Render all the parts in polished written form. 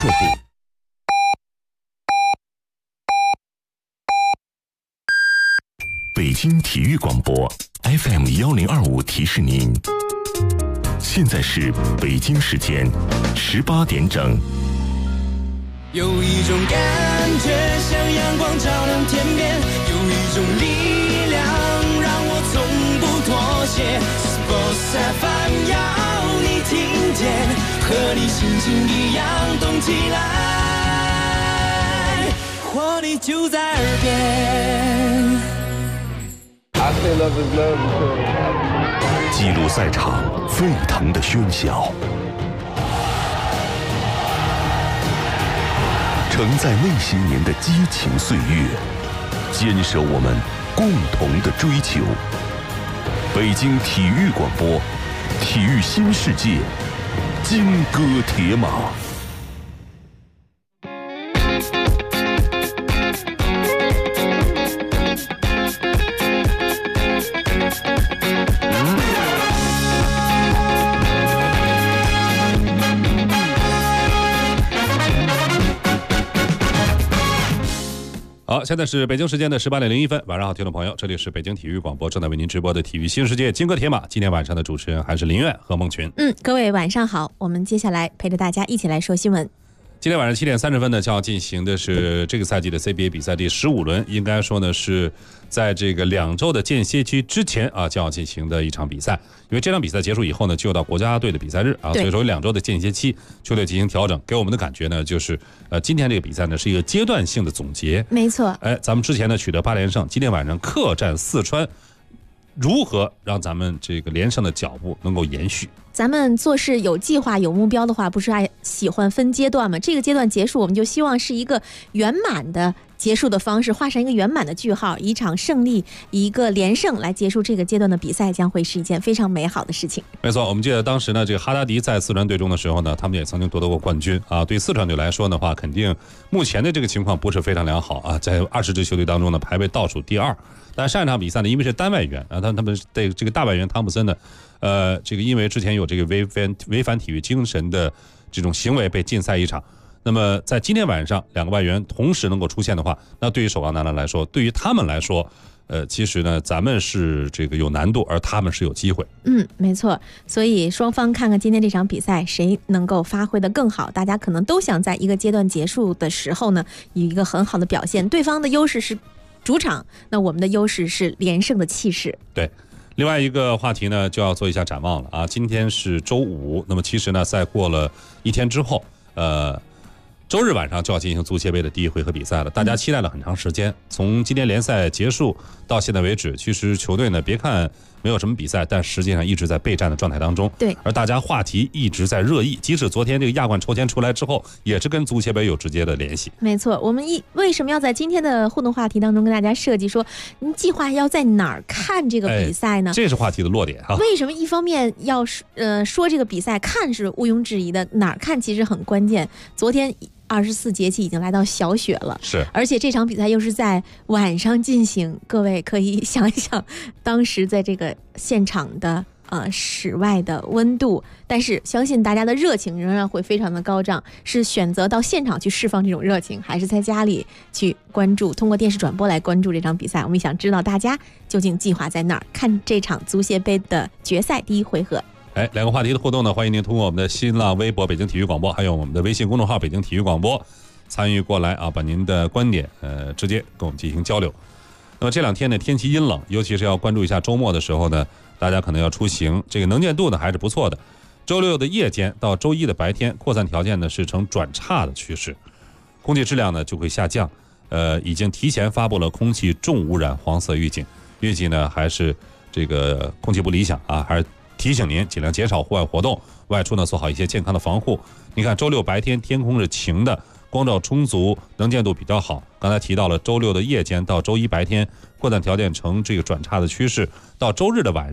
北京体育广播 FM1025提示您，现在是北京时间18点整。 有一种感觉像阳光照亮天边，有一种力量让我从不妥协。Sports FM 要你听见，和你心情一样动起来，活力就在耳边。 记录赛场沸腾的喧嚣，承载那些年的激情岁月，坚守我们共同的追求。北京体育广播，体育新世界，金戈铁马。 好，现在是北京时间的18点01分，晚上好，听众朋友，这里是北京体育广播正在为您直播的体育新世界金戈铁马。今天晚上的主持人还是林苑和孟群。 各位晚上好，我们接下来陪着大家一起来说新闻。 今天晚上7点30分呢，就要进行的是这个赛季的 CBA 比赛第15轮，应该说呢是在这个2周的间歇期之前啊，就要进行的一场比赛。因为这场比赛结束以后呢，就到国家队的比赛日啊，所以说有2周的间歇期，球队进行调整。给我们的感觉呢，就是今天这个比赛呢是一个阶段性的总结。 没错。 咱们之前呢取得8连胜，今天晚上客战四川，如何让咱们这个连胜的脚步能够延续？ 咱们做事有计划有目标的话，不是爱喜欢分阶段吗？这个阶段结束，我们就希望是一个圆满的结束的方式，画上一个圆满的句号，一场胜利，一个连胜来结束这个阶段的比赛，将会是一件非常美好的事情。 没错，我们记得当时呢，这个哈达迪在四川队中的时候呢，他们也曾经夺得过冠军啊。对四川队来说的话，肯定目前的这个情况不是非常良好啊，在20支球队当中呢，排位倒数第2。但上一场比赛呢，因为是单外援啊，他们对这个大外援汤普森呢，这个因为之前有这个违反体育精神的这种行为被禁赛一场。那么在今天晚上2个外援同时能够出现的话，那对于首钢男篮来说，对于他们来说，其实呢，咱们是这个有难度，而他们是有机会。 没错。所以双方看看今天这场比赛谁能够发挥得更好，大家可能都想在一个阶段结束的时候呢，有一个很好的表现。对方的优势是主场，那我们的优势是连胜的气势。 对。另外一个话题呢，就要做一下展望了啊。今天是周五，那么其实呢，在过了1天之后，周日晚上就要进行足协杯的第1回合比赛了。大家期待了很长时间，从今天联赛结束到现在为止，其实球队呢，别看没有什么比赛，但实际上一直在备战的状态当中。 对， 而大家话题一直在热议，即使昨天这个亚冠抽签出来之后，也是跟足协杯有直接的联系。 没错，我们为什么要在今天的互动话题当中跟大家设计说，你计划要在哪儿看这个比赛呢？ 这是话题的落点哈。 为什么一方面要说这个比赛看是毋庸置疑的，哪儿看其实很关键。昨天24节气已经来到小雪了， 是， 而且这场比赛又是在晚上进行，各位可以想一想，当时在这个现场的室外的温度，但是相信大家的热情仍然会非常的高涨。是选择到现场去释放这种热情，还是在家里去关注，通过电视转播来关注这场比赛？我们想知道大家究竟计划在哪儿看这场足协杯的决赛第1回合。 2个话题的互动呢，欢迎您通过我们的新浪微博北京体育广播，还有我们的微信公众号北京体育广播参与过来啊，把您的观点直接跟我们进行交流。那么这2天呢，天气阴冷，尤其是要关注一下周末的时候呢，大家可能要出行，这个能见度呢还是不错的。周6的夜间到周1的白天，扩散条件呢是呈转差的趋势，空气质量呢就会下降。已经提前发布了空气重污染黄色预警，预计呢还是这个空气不理想啊，还是提醒您尽量减少户外活动，外出呢做好一些健康的防护。你看周6白天天空是晴的，光照充足，能见度比较好。刚才提到了周6的夜间到周1白天，扩散条件呈这个转差的趋势，到周日的晚上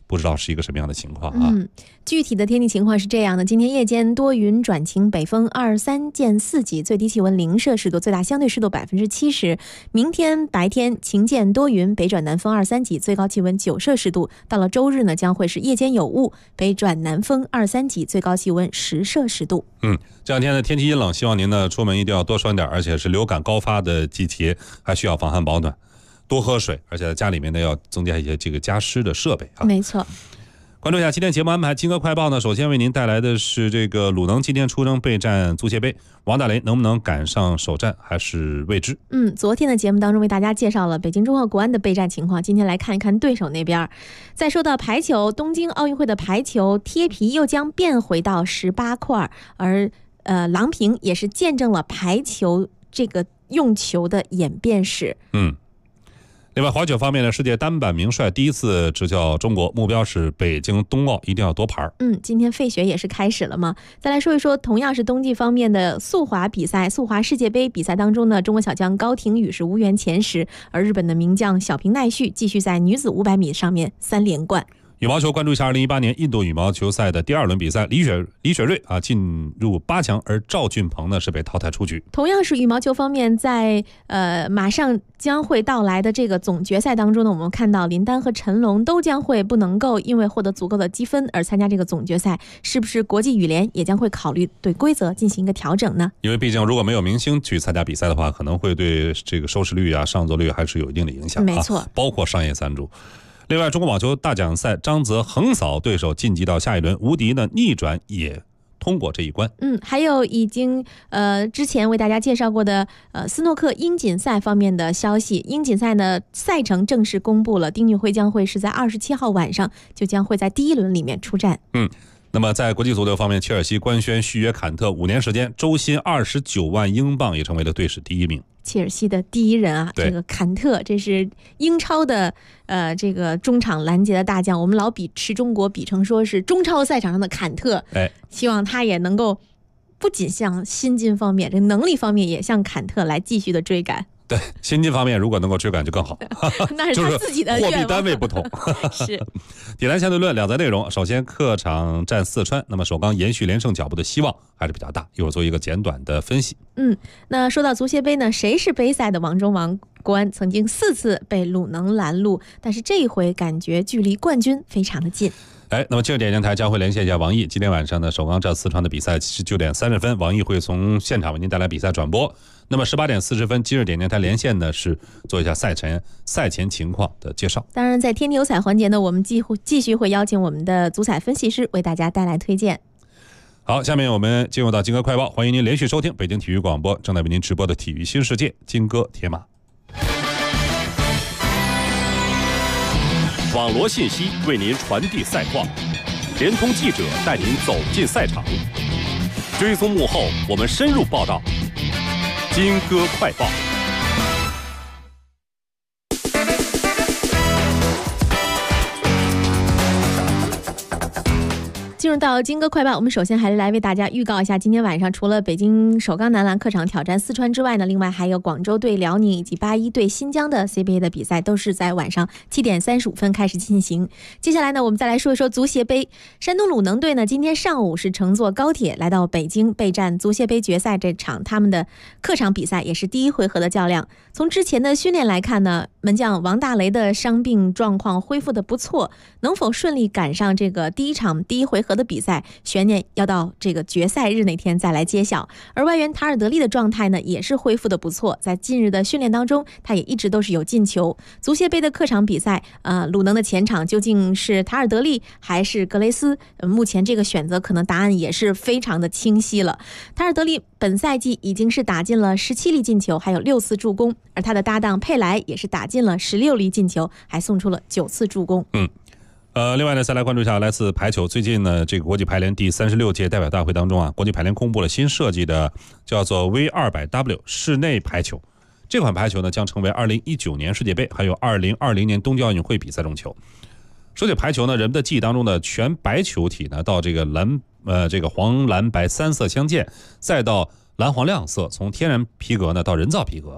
不知道是一个什么样的情况啊。 具体的天气情况是这样的：今天夜间多云转晴，北风23见4级，最低气温0摄氏度，最大相对湿度70%。明天白天晴见多云，北转南风23级，最高气温9摄氏度。到了周日呢，将会是夜间有雾，北转南风23级，最高气温10摄氏度。 这两天的天气阴冷，希望您呢出门一定要多穿点，而且是流感高发的季节，还需要防寒保暖，多喝水，而且在家里面呢要增加一些这个加湿的设备啊。 没错。 关注一下今天节目安排，金歌快报呢，首先为您带来的是这个鲁能今天出征备战足协杯，王大雷能不能赶上首战还是未知。 昨天的节目当中为大家介绍了北京中赫国安的备战情况，今天来看一看对手那边。再说到排球，东京奥运会的排球贴皮又将变回到18块，而郎平也是见证了排球这个用球的演变史。 另外滑雪方面呢，世界单板名帅第一次执教中国，目标是北京冬奥一定要夺牌。 今天费雪也是开始了嘛。再来说一说同样是冬季方面的速滑比赛，速滑世界杯比赛当中呢，中国小将高亭宇是无缘前10，而日本的名将小平奈绪继续在女子500米上面3连冠。 羽毛球关注一下2018年印度羽毛球赛的第2轮比赛，李雪芮进入8强，而赵俊鹏呢是被淘汰出局。 同样是羽毛球方面，在马上将会到来的这个总决赛当中呢，我们看到林丹和陈龙都将会不能够因为获得足够的积分而参加这个总决赛，是不是国际羽联也将会考虑对规则进行一个调整呢？ 因为毕竟如果没有明星去参加比赛的话，可能会对这个收视率啊、上座率还是有一定的影响。 没错， 包括商业赞助。另外，中国网球大奖赛，张泽横扫对手晋级到下一轮，吴迪呢逆转也通过这一关。 还有已经之前为大家介绍过的斯诺克英锦赛方面的消息，英锦赛呢赛程正式公布了，丁俊晖将会是在27号晚上就将会在第1轮里面出战。 那么在国际足球方面，切尔西官宣续约坎特5年时间，周薪29万英镑，也成为了队史第1名。 切尔西的第1人啊，这个坎特，这是英超的这个中场拦截的大将，我们老吃中国比成说是中超赛场上的坎特，希望他也能够不仅向薪金方面，这能力方面也向坎特来继续的追赶。 对，薪金方面如果能够追赶就更好， 那是他自己的愿望， 货币单位不同。 是。 点燃相对论两则内容，首先客场战四川，那么首钢延续连胜脚步的希望还是比较大，一会儿做一个简短的分析。 那说到足协杯呢，谁是杯赛的王中王？国安曾经4次被鲁能拦路，但是这一回感觉距离冠军非常的近。 那么今日点电台将会连线一下王毅。今天晚上呢，首钢战四川的比赛是9点30分，王毅会从现场为您带来比赛转播。那么18点40分，今日点电台连线呢是做一下赛前情况的介绍。 当然，在天牛彩环节呢，我们继续会邀请我们的足彩分析师为大家带来推荐。 好，下面我们进入到金歌快报，欢迎您连续收听北京体育广播正在为您直播的体育新世界金歌铁马。 网罗信息为您传递赛况，联通记者带您走进赛场，追踪幕后我们深入报道。金歌快报。 进入到金歌快报，我们首先还是来为大家预告一下，今天晚上除了北京首钢男篮客场挑战四川之外呢，另外还有广州对辽宁以及81对新疆的 CBA 的比赛，都是在晚上7点35分开始进行。接下来呢，我们再来说一说足协杯。山东鲁能队呢，今天上午是乘坐高铁来到北京备战足协杯决赛这场他们的客场比赛，也是第一回合的较量。从之前的训练来看呢，门将王大雷的伤病状况恢复的不错，能否顺利赶上这个第一回合的比赛，悬念要到这个决赛日那天再来揭晓。而外援塔尔德利的状态呢，也是恢复的不错，在近日的训练当中，他也一直都是有进球。足协杯的客场比赛，鲁能的前场究竟是塔尔德利还是格雷斯？目前这个选择可能答案也是非常的清晰了。塔尔德利本赛季已经是打进了17粒进球，还有6次助攻，而他的搭档佩莱也是打进了16粒进球，还送出了9次助攻。 另外呢，再来关注一下来自排球。最近呢，这个国际排联第36届代表大会当中啊，国际排联公布了新设计的叫做 V200W 室内排球。这款排球呢，将成为2019年世界杯还有2020年冬季奥运会比赛中球。说起排球呢，人们的记忆当中的全白球体呢，到这个黄蓝白3色相间，再到蓝黄亮色，从天然皮革呢到人造皮革。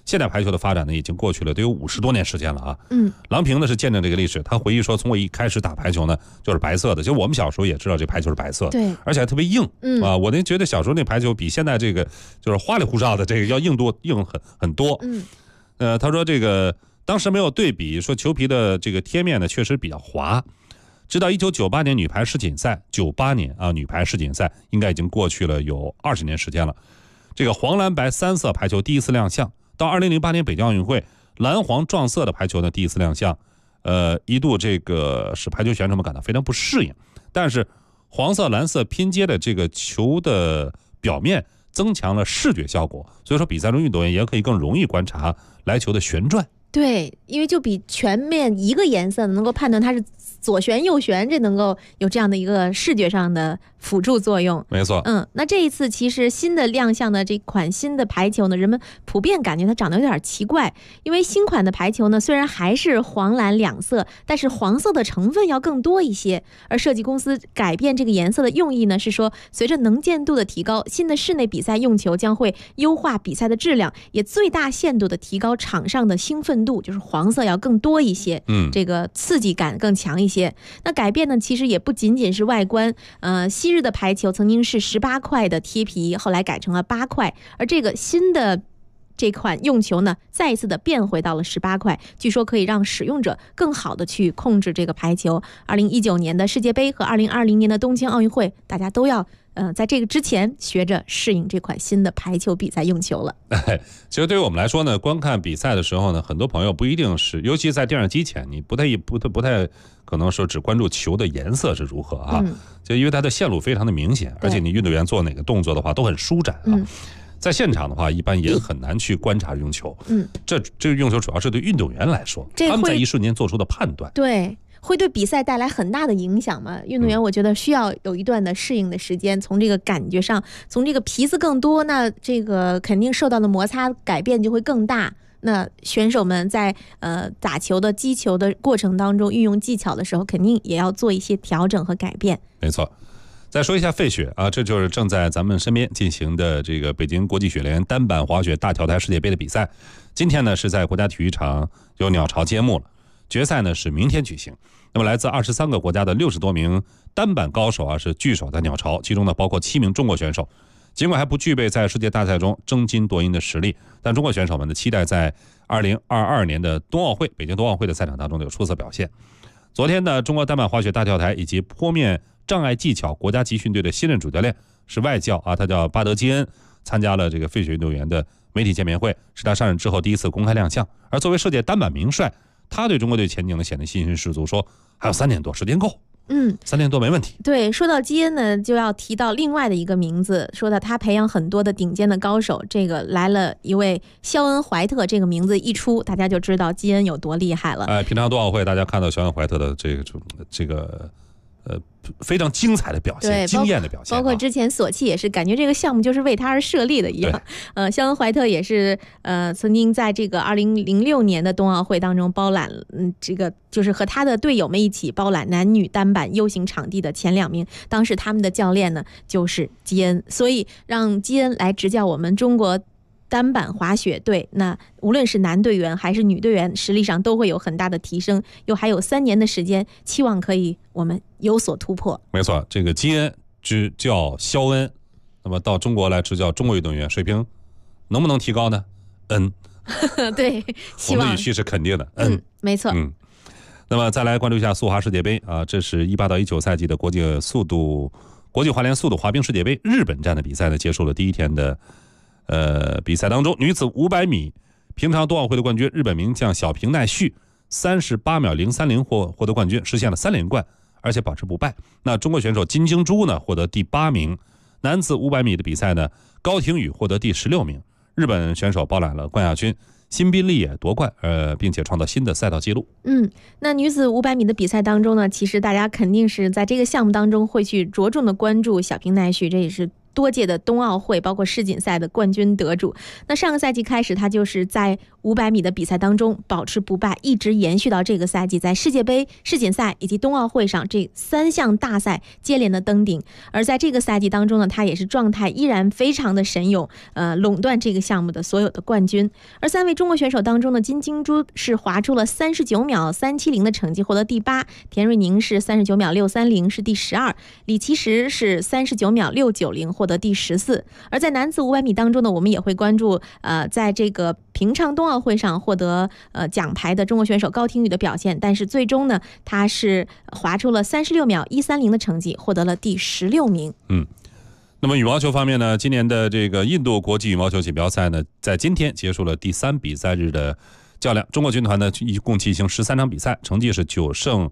现代排球的发展呢，已经过去了得有50多年时间了啊。郎平呢是见证这个历史，他回忆说，从我一开始打排球呢，就是白色的，就我们小时候也知道这排球是白色的， 对， 而且还特别硬，啊，我那觉得小时候那排球比现在这个就是花里胡哨的这个要硬很多。他说这个当时没有对比，说球皮的这个贴面呢确实比较滑。直到1998年女排世锦赛，98年啊，女排世锦赛应该已经过去了有20年时间了。这个黄蓝白3色排球第一次亮相，到2008年北京奥运会，蓝黄撞色的排球呢第一次亮相，一度这个使排球选手们感到非常不适应。但是黄色蓝色拼接的这个球的表面增强了视觉效果，所以说比赛中运动员也可以更容易观察来球的旋转。 对，因为就比全面一个颜色能够判断它是左旋右旋，这能够有这样的一个视觉上的辅助作用。 没错。 那这一次其实新的亮相的这款新的排球呢，人们普遍感觉它长得有点奇怪，因为新款的排球呢虽然还是黄蓝两色，但是黄色的成分要更多一些。而设计公司改变这个颜色的用意呢，是说随着能见度的提高，新的室内比赛用球将会优化比赛的质量，也最大限度的提高场上的兴奋度，就是黄色要更多一些，这个刺激感更强一些。那改变呢，其实也不仅仅是外观，昔日的排球曾经是18块的贴皮，后来改成了8块，而这个新的这款用球呢，再一次的变回到了18块，据说可以让使用者更好的去控制这个排球。2019年的世界杯和2020年的东京奥运会，大家都要在这个之前学着适应这款新的排球比赛用球了。 其实对于我们来说呢，观看比赛的时候呢，很多朋友不一定是，尤其在电视机前，你不太可能说只关注球的颜色是如何啊，就因为它的线路非常的明显，而且你运动员做哪个动作的话都很舒展啊。在现场的话，一般也很难去观察用球。这个用球主要是对运动员来说，他们在一瞬间做出的判断。 对。会对比赛带来很大的影响嘛？运动员我觉得需要有一段的适应的时间，从这个感觉上，从这个皮子更多，那这个肯定受到的摩擦改变就会更大。那选手们在打球的击球的过程当中，运用技巧的时候，肯定也要做一些调整和改变。 没错。再说一下费雪啊，这就是正在咱们身边进行的这个北京国际雪联单板滑雪大跳台世界杯的比赛。今天呢是在国家体育场由鸟巢揭幕了。决赛呢是明天举行。那么来自23个国家的60多名单板高手啊是聚首在鸟巢，其中呢包括7名中国选手。尽管还不具备在世界大赛中争金夺银的实力，但中国选手们的期待在2022年的冬奥会北京冬奥会的赛场当中有出色表现。昨天呢，中国单板滑雪大跳台以及坡面障碍技巧国家集训队的新任主教练是外教啊，他叫巴德基恩，参加了这个费雪运动员的媒体见面会，是他上任之后第一次公开亮相。而作为世界单板名帅，他对中国队前景呢显得信心十足，说还有3年多时间够，3年多没问题。 对，说到基恩呢，就要提到另外的一个名字，说到他培养很多的顶尖的高手，这个来了一位肖恩·怀特，这个名字一出，大家就知道基恩有多厉害了。 平常冬奥会大家看到肖恩·怀特的这个非常精彩的表现，惊艳的表现， 包括之前索契也是感觉这个项目就是为他而设立的一样。肖恩·怀特也是曾经在这个2006年的冬奥会当中包揽，这个就是和他的队友们一起包揽男女单板 U 型场地的前2名。当时他们的教练呢就是基恩，所以让基恩来执教我们中国单板滑雪队，那无论是男队员还是女队员，实力上都会有很大的提升。又还有3年的时间，期望可以我们有所突破。 没错，这个基恩执教肖恩，那么到中国来执教中国运动员，水平能不能提高呢？ 对，希望我们的语气是肯定的。 没错。 那么再来关注一下速滑世界杯啊，这是18到19赛季的国际滑联速度滑冰世界杯日本站的比赛呢，结束了第一天的比赛当中，女子500米平常冬奥会的冠军日本名将小平奈绪38秒030获得冠军，实现了3连冠，而且保持不败。那中国选手金京洙呢获得第8名。男子500米的比赛呢，高亭宇获得第16名。日本选手包揽了冠亚军，辛宾利也夺冠，并且创造新的赛道纪录。 那女子500米的比赛当中呢，其实大家肯定是在这个项目当中会去着重的关注小平奈绪，这也是多届的冬奥会包括世锦赛的冠军得主。那上个赛季开始，他就是在500米的比赛当中保持不败，一直延续到这个赛季，在世界杯、世锦赛以及冬奥会上这3项大赛接连的登顶。而在这个赛季当中呢，他也是状态依然非常的神勇，垄断这个项目的所有的冠军。而3位中国选手当中呢，金晶珠是划出了39秒370的成绩，获得第8；田瑞宁是39秒630，是第12；李奇时是39秒690，获得第14。而在男子500米当中呢，我们也会关注在这个平昌冬奥会上获得奖牌的中国选手高亭宇的表现，但是最终呢，他是划出了36秒130的成绩，获得了第16名。 那么羽毛球方面呢，今年的这个印度国际羽毛球锦标赛呢，在今天结束了第3比赛日的较量。中国军团呢，一共进行13场比赛，成绩是9胜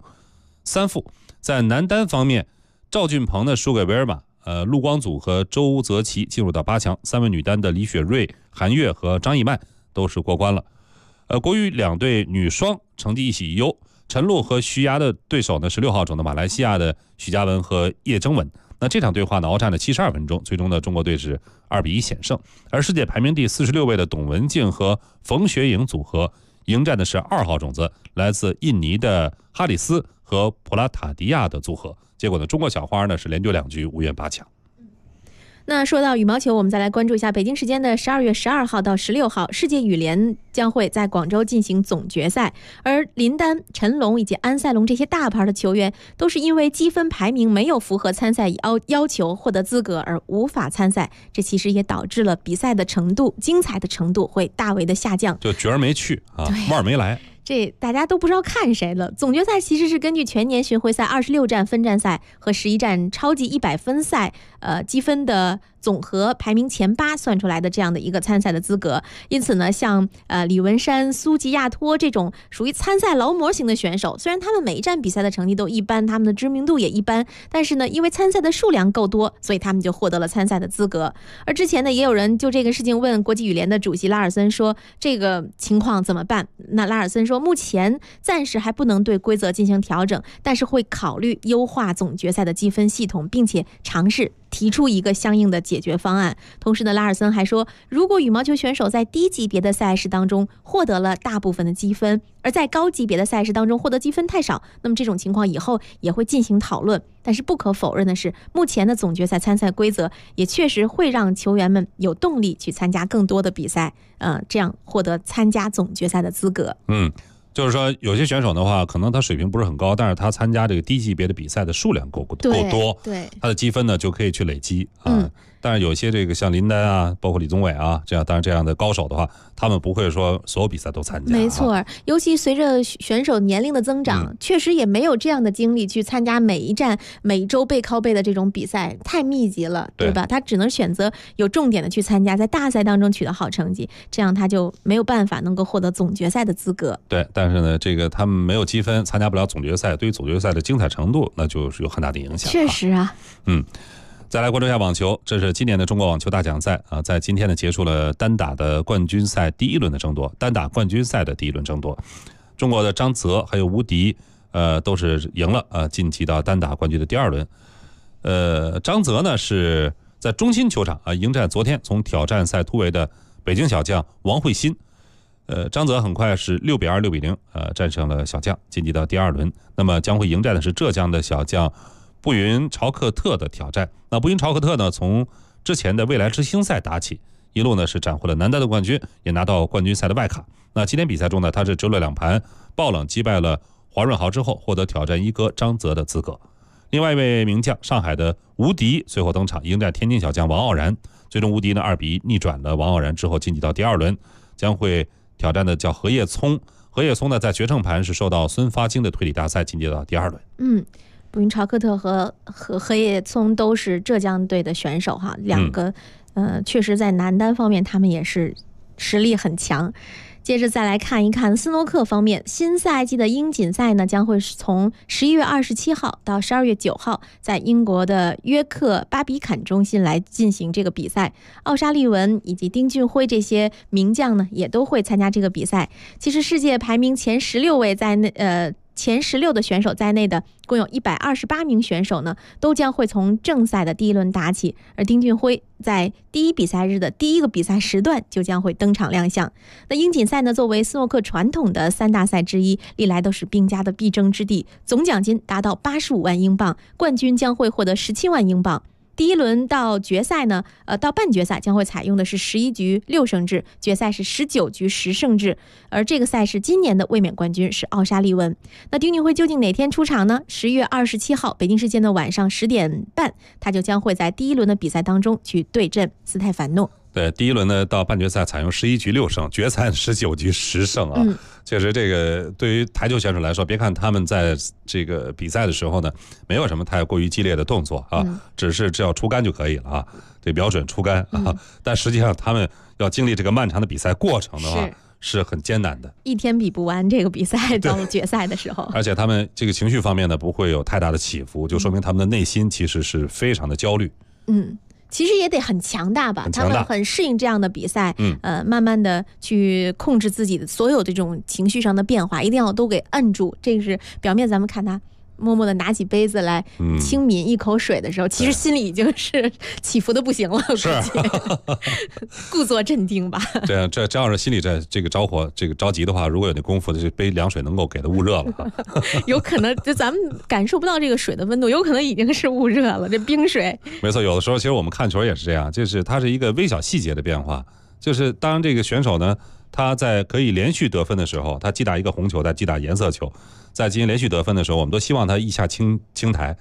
3负。在男单方面，赵俊鹏呢输给维尔马，陆光祖和周泽奇进入到8强。3位女单的李雪芮、韩悦和张艺曼都是过关了。国羽2队女双成绩一喜一忧，陈露和徐芽的对手呢是6号种的马来西亚的许嘉文和叶征文。那这场对话呢，鏖战了72分钟，最终呢，中国队是2比1险胜。而世界排名第46位的董文静和冯雪颖组合迎战的是2号种子，来自印尼的哈里斯和普拉塔迪亚的组合。结果呢，中国小花呢是连丢2局，无缘8强。 那说到羽毛球，我们再来关注一下北京时间的12月12号到16号，世界羽联将会在广州进行总决赛。而林丹、陈龙以及安赛龙这些大牌的球员，都是因为积分排名没有符合参赛要求获得资格而无法参赛，这其实也导致了比赛的程度、精彩的程度会大为的下降。 就角儿没去啊，腕儿没来。 这大家都不知道看谁了。总决赛其实是根据全年巡回赛26站分站赛和11站超级100分赛积分的总和排名前8算出来的这样的一个参赛的资格。因此呢，像李文山、苏吉亚托这种属于参赛劳模型的选手，虽然他们每一站比赛的成绩都一般，他们的知名度也一般，但是呢，因为参赛的数量够多，所以他们就获得了参赛的资格。而之前呢，也有人就这个事情问国际羽联的主席拉尔森说，这个情况怎么办？那拉尔森说，目前暂时还不能对规则进行调整，但是会考虑优化总决赛的积分系统，并且尝试提出一个相应的解决方案。同时呢，拉尔森还说，如果羽毛球选手在低级别的赛事当中获得了大部分的积分，而在高级别的赛事当中获得积分太少，那么这种情况以后也会进行讨论。但是不可否认的是，目前的总决赛参赛规则也确实会让球员们有动力去参加更多的比赛，这样获得参加总决赛的资格。 就是说有些选手的话，可能他水平不是很高，但是他参加这个低级别的比赛的数量够多， 对， 他的积分呢就可以去累积啊。但是有些这个像林丹啊，包括李宗伟啊，这样当然这样的高手的话，他们不会说所有比赛都参加。 没错，尤其随着选手年龄的增长，确实也没有这样的精力去参加每一站每周背靠背的这种比赛，太密集了，对吧？他只能选择有重点的去参加，在大赛当中取得好成绩，这样他就没有办法能够获得总决赛的资格。 对，但是呢，这个他们没有积分，参加不了总决赛，对于总决赛的精彩程度，那就是有很大的影响。 确实啊， 再来关注一下网球，这是今年的中国网球大奖赛啊，在今天呢结束了单打的冠军赛第1轮的争夺，单打冠军赛的第1轮争夺，中国的张泽还有吴迪都是赢了晋级到单打冠军的第2轮。张泽呢是在中心球场迎战昨天从挑战赛突围的北京小将王慧欣。张泽很快是6比2、6比0战胜了小将，晋级到第2轮。那么将会迎战的是浙江的小将布云朝克特的挑战。那布云朝克特呢，从之前的未来之星赛打起，一路呢是斩获了男单的冠军，也拿到冠军赛的外卡。那今天比赛中呢，他是折了2盘，爆冷击败了华润豪之后，获得挑战一哥张泽的资格。另外一位名将上海的吴迪随后登场，迎战天津小将王傲然，最终吴迪呢2比1逆转了王傲然之后晋级到第2轮，将会挑战的叫何叶聪。何叶聪呢在决胜盘是受到孙发京的推理大赛晋级到第2轮。 布云朝克特和何叶聪都是浙江队的选手哈，两个确实在男单方面他们也是实力很强。接着再来看一看斯诺克方面，新赛季的英锦赛呢将会是从11月27号到12月9号在英国的约克巴比坎中心来进行这个比赛。奥沙利文以及丁俊晖这些名将呢也都会参加这个比赛。其实世界排名前16位在前16的选手在内的共有128名选手呢，都将会从正赛的第一轮打起，而丁俊晖在第一比赛日的第一个比赛时段就将会登场亮相。那英锦赛呢，作为斯诺克传统的3大赛之一，历来都是兵家的必争之地，总奖金达到85万英镑，冠军将会获得17万英镑。第一轮到决赛呢，到半决赛将会采用的是11局6胜制，决赛是19局10胜制。而这个赛事今年的卫冕冠军是奥沙利文。那丁俊晖究竟哪天出场呢？11月27号北京时间的晚上10点半，他就将会在第一轮的比赛当中去对阵斯泰凡诺。 对，第一轮呢到半决赛采用11局6胜，决赛19局10胜啊。确实，这个对于台球选手来说，别看他们在这个比赛的时候呢，没有什么太过于激烈的动作啊，只要出杆就可以了啊，对，瞄准出杆啊。但实际上他们要经历这个漫长的比赛过程的话，是很艰难的，一天比不完这个比赛到了决赛的时候。而且他们这个情绪方面呢，不会有太大的起伏，就说明他们的内心其实是非常的焦虑。其实也得很强大吧，他们很适应这样的比赛，慢慢的去控制自己的所有这种情绪上的变化，一定要都给摁住。这个是表面咱们看他默默的拿起杯子来轻抿一口水的时候，其实心里已经是起伏的不行了，是故作镇定吧。这要是心里这个着火这个着急的话，如果有那功夫，这杯凉水能够给它捂热了。有可能就咱们感受不到这个水的温度，有可能已经是捂热了，这冰水。没错，有的时候其实我们看球也是这样，就是它是一个微小细节的变化，就是当这个选手呢，他在可以连续得分的时候，他击打一个红球，再击打颜色球，在进行连续得分的时候，我们都希望他一下清台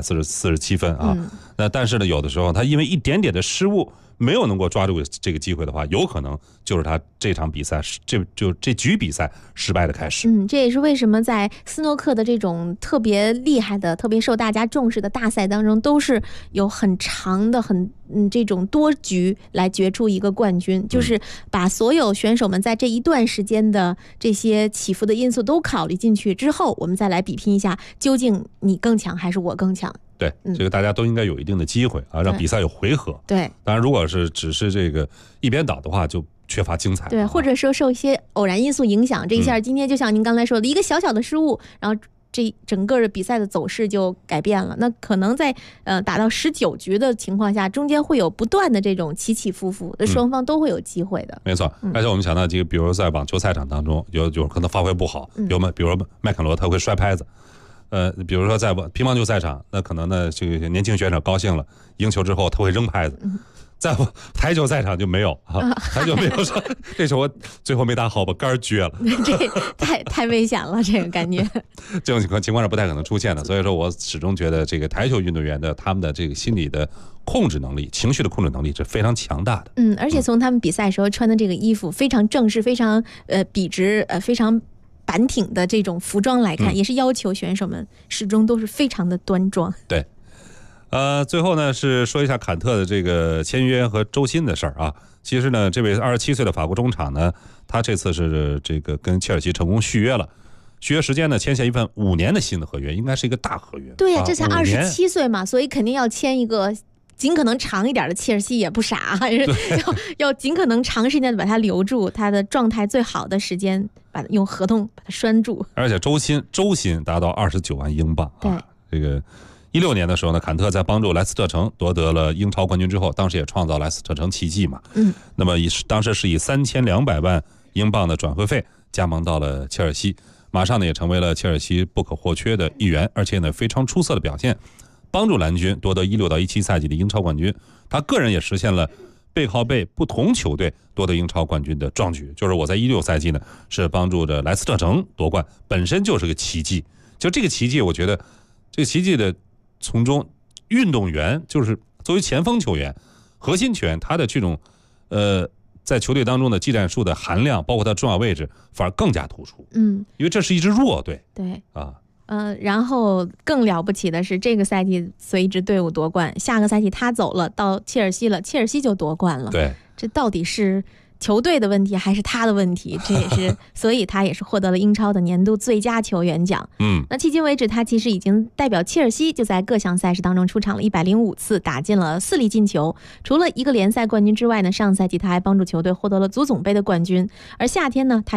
147分啊。那但是呢，有的时候他因为一点点的失误，没有能够抓住这个机会的话，有可能就是他这场比赛这局比赛失败的开始。这也是为什么在斯诺克的这种特别厉害的、特别受大家重视的大赛当中，都是有很长的这种多局来决出一个冠军，就是把所有选手们在这一段时间的这些起伏的因素都考虑进去之后，我们再来比拼一下，究竟你更强还是我更强。对，这个大家都应该有一定的机会啊，让比赛有回合。对，当然如果是只是这个一边倒的话，就缺乏精彩。对，或者说受一些偶然因素影响，这一下今天就像您刚才说的，一个小小的失误，然后这整个的比赛的走势就改变了。那可能在打到19局的情况下，中间会有不断的这种起起伏伏，双方都会有机会的。没错，而且我们想到这个，比如在网球赛场当中，有可能发挥不好，比如麦肯罗他会摔拍子。比如说在乒乓球赛场，那可能呢这个年轻选手高兴了，赢球之后他会扔拍子。在台球赛场就没有他就没有说这球我最后没打好，把杆撅了。这太危险了，这个感觉。这种情况是不太可能出现的，所以说我始终觉得这个台球运动员的他们的这个心理的控制能力、情绪的控制能力是非常强大的。而且从他们比赛时候穿的这个衣服非常正式、非常笔直、非常板挺的这种服装来看，也是要求选手们始终都是非常的端庄。对。最后呢是说一下坎特的这个签约和周薪的事儿啊。其实呢，这位27岁的法国中场呢，他这次是这个跟切尔西成功续约了，续约时间呢签下一份5年的新的合约，应该是一个大合约。对呀，这才27岁嘛，所以肯定要签一个尽可能长一点的。切尔西也不傻，要尽可能长时间的把他留住，他的状态最好的时间，用合同把他拴住。而且周薪达到29万英镑啊。对，这个16年的时候呢，坎特在帮助莱斯特城夺得了英超冠军之后，当时也创造莱斯特城奇迹嘛。那么当时是以3200万英镑的转会费加盟到了切尔西，马上呢也成为了切尔西不可或缺的一员，而且呢非常出色的表现，帮助蓝军夺得16到17赛季的英超冠军。他个人也实现了背靠背不同球队夺得英超冠军的壮举，就是我在16赛季呢是帮助着莱斯特城夺冠，本身就是个奇迹。就这个奇迹，我觉得这个奇迹的从中，运动员就是作为前锋球员、核心球员，他的这种在球队当中的技战术的含量，包括他的重要位置，反而更加突出。因为这是一支弱队。对啊。然后更了不起的是，这个赛季随一支队伍夺冠，下个赛季他走了，到切尔西了，切尔西就夺冠了。对，这到底是球队的问题还是他的问题？这也是，所以他也是获得了英超的年度最佳球员奖。那迄今为止，他其实已经代表切尔西就在各项赛事当中出场了105次，打进了4粒进球。除了一个联赛冠军之外呢，上赛季他还帮助球队获得了足总杯的冠军。而夏天呢，他也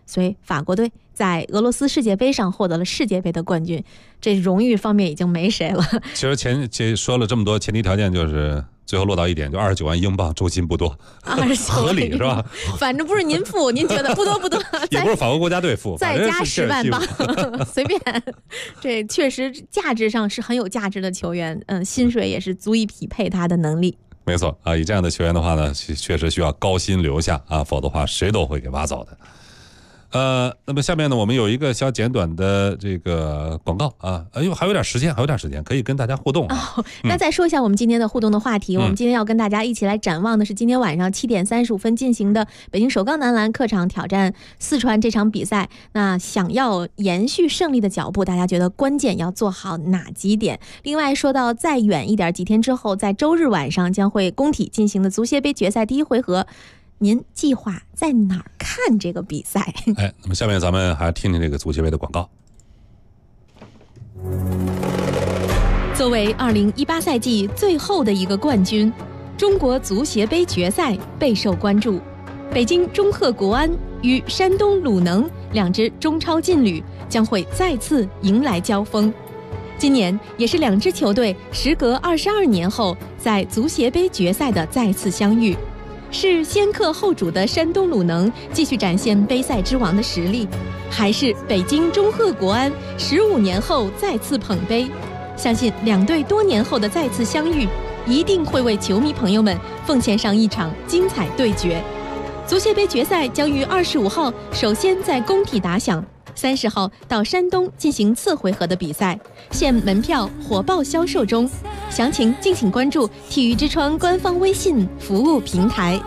所以法国队在俄罗斯世界杯上获得了世界杯的冠军，这荣誉方面已经没谁了。 其实说了这么多，前提条件就是最后落到一点，就29万英镑，周薪不多 ，29 合理是吧？ 反正不是您付，您觉得不多， 也不是法国国家队付， 再加10万吧，随便。这确实价值上是很有价值的球员，薪水也是足以匹配他的能力。 没错啊，以这样的球员的话呢，确实需要高薪留下啊，否则的话谁都会给挖走的。那么下面呢，我们有一个小简短的这个广告啊，还有点时间，可以跟大家互动啊。 那再说一下我们今天的互动的话题，我们今天要跟大家一起来展望的是今天晚上7点35分进行的北京首钢男篮客场挑战四川这场比赛。那想要延续胜利的脚步，大家觉得关键要做好哪几点？另外说到再远一点，几天之后，在周日晚上将会工体进行的足协杯决赛第1回合。您计划在哪儿看这个比赛？ 那么下面咱们还听听这个足协杯的广告。 作为2018赛季最后的一个冠军，中国足协杯决赛备受关注。北京中赫国安与山东鲁能两支中超劲旅将会再次迎来交锋。今年也是两支球队时隔22年后在足协杯决赛的再次相遇。是先客后主的山东鲁能继续展现杯赛之王的实力，还是北京中赫国安15年后再次捧杯？相信两队多年后的再次相遇，一定会为球迷朋友们奉献上一场精彩对决。足协杯决赛将于25号首先在工体打响，30号到山东进行次回合的比赛，现门票火爆销售中，详情敬请关注体育之窗官方微信服务平台。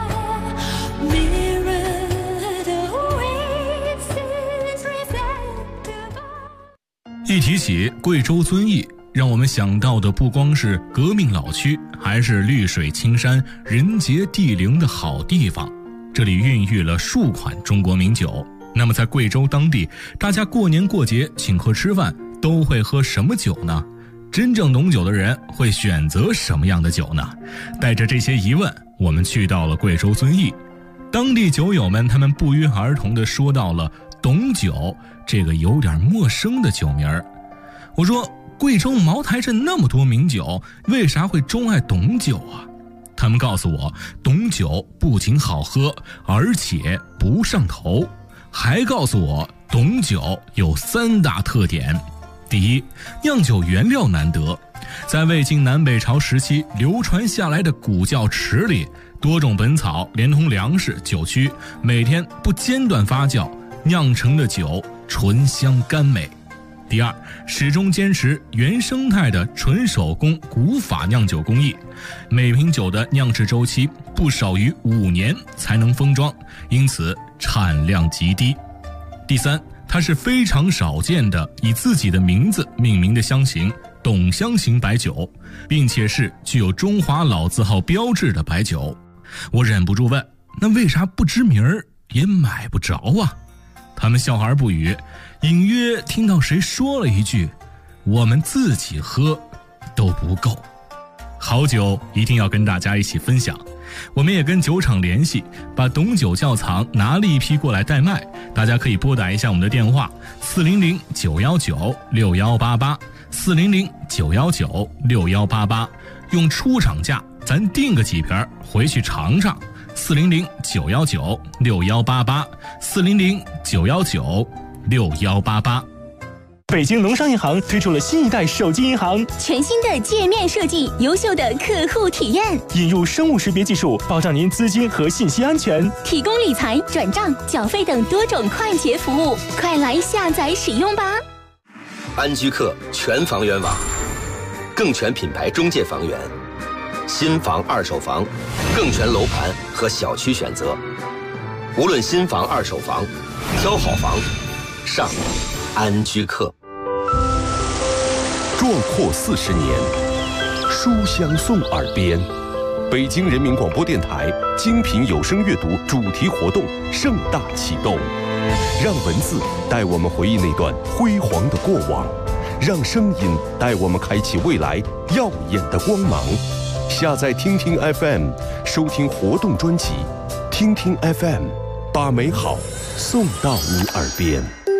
一提起贵州遵义，让我们想到的不光是革命老区，还是绿水青山、人杰地灵的好地方。这里孕育了数款中国名酒。那么在贵州当地，大家过年过节请客吃饭都会喝什么酒呢？真正懂酒的人会选择什么样的酒呢？带着这些疑问，我们去到了贵州遵义。当地酒友们他们不约而同地说到了董酒这个有点陌生的酒名儿。我说，贵州茅台镇那么多名酒，为啥会钟爱董酒啊？他们告诉我，董酒不仅好喝，而且不上头。还告诉我，董酒有3大特点。第一，酿酒原料难得，在魏晋南北朝时期流传下来的古窖池里，多种本草连同粮食、酒曲，每天不间断发酵，酿成的酒醇香甘美。第二，始终坚持原生态的纯手工古法酿酒工艺，每瓶酒的酿制周期不少于5年才能封装，因此产量极低。第三，它是非常少见的以自己的名字命名的香型董香型白酒，并且是具有中华老字号标志的白酒。我忍不住问，那为啥不知名儿也买不着啊？他们笑而不语，隐约听到谁说了一句，我们自己喝都不够。好酒一定要跟大家一起分享，我们也跟酒厂联系，把董酒窖藏拿了一批过来代卖，大家可以拨打一下我们的电话400-919-6188 400-919-6188，用出厂价咱订个几瓶回去尝尝。400-919-6188 400-919-6188。 北京农商银行推出了新一代手机银行， 全新的界面设计，优秀的客户体验， 引入生物识别技术，保障您资金和信息安全， 提供理财、转账、缴费等多种快捷服务，快来下载使用吧！ 安居客全房源网，更全品牌中介房源，新房、二手房，更全楼盘和小区选择。无论新房、二手房，挑好房，上安居客。 壮阔40年，书香送耳边。北京人民广播电台精品有声阅读主题活动盛大启动，让文字带我们回忆那段辉煌的过往，让声音带我们开启未来耀眼的光芒。下载听听 FM， 收听活动专辑，听听 FM， 把美好送到你耳边。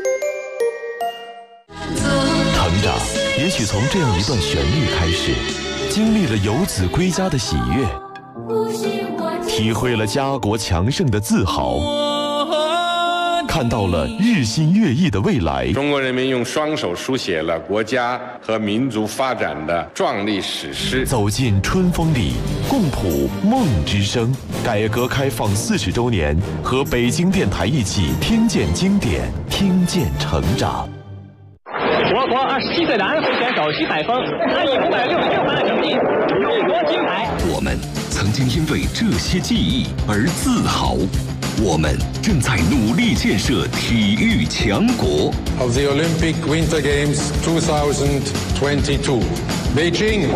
成长也许从这样一段旋律开始，经历了游子归家的喜悦，体会了家国强盛的自豪，看到了日新月异的未来。 中国人民用双手书写了国家和民族发展的壮丽史诗。 走进春风里，共谱梦之声。改革开放40周年，和北京电台一起听见经典，听见成长。 我国27岁的安徽选手徐海峰，他以566分的成绩勇夺金牌。 我们曾经因为这些记忆而自豪。我们正在努力建设体育强国。 Of the Olympic Winter Games 2022, Beijing。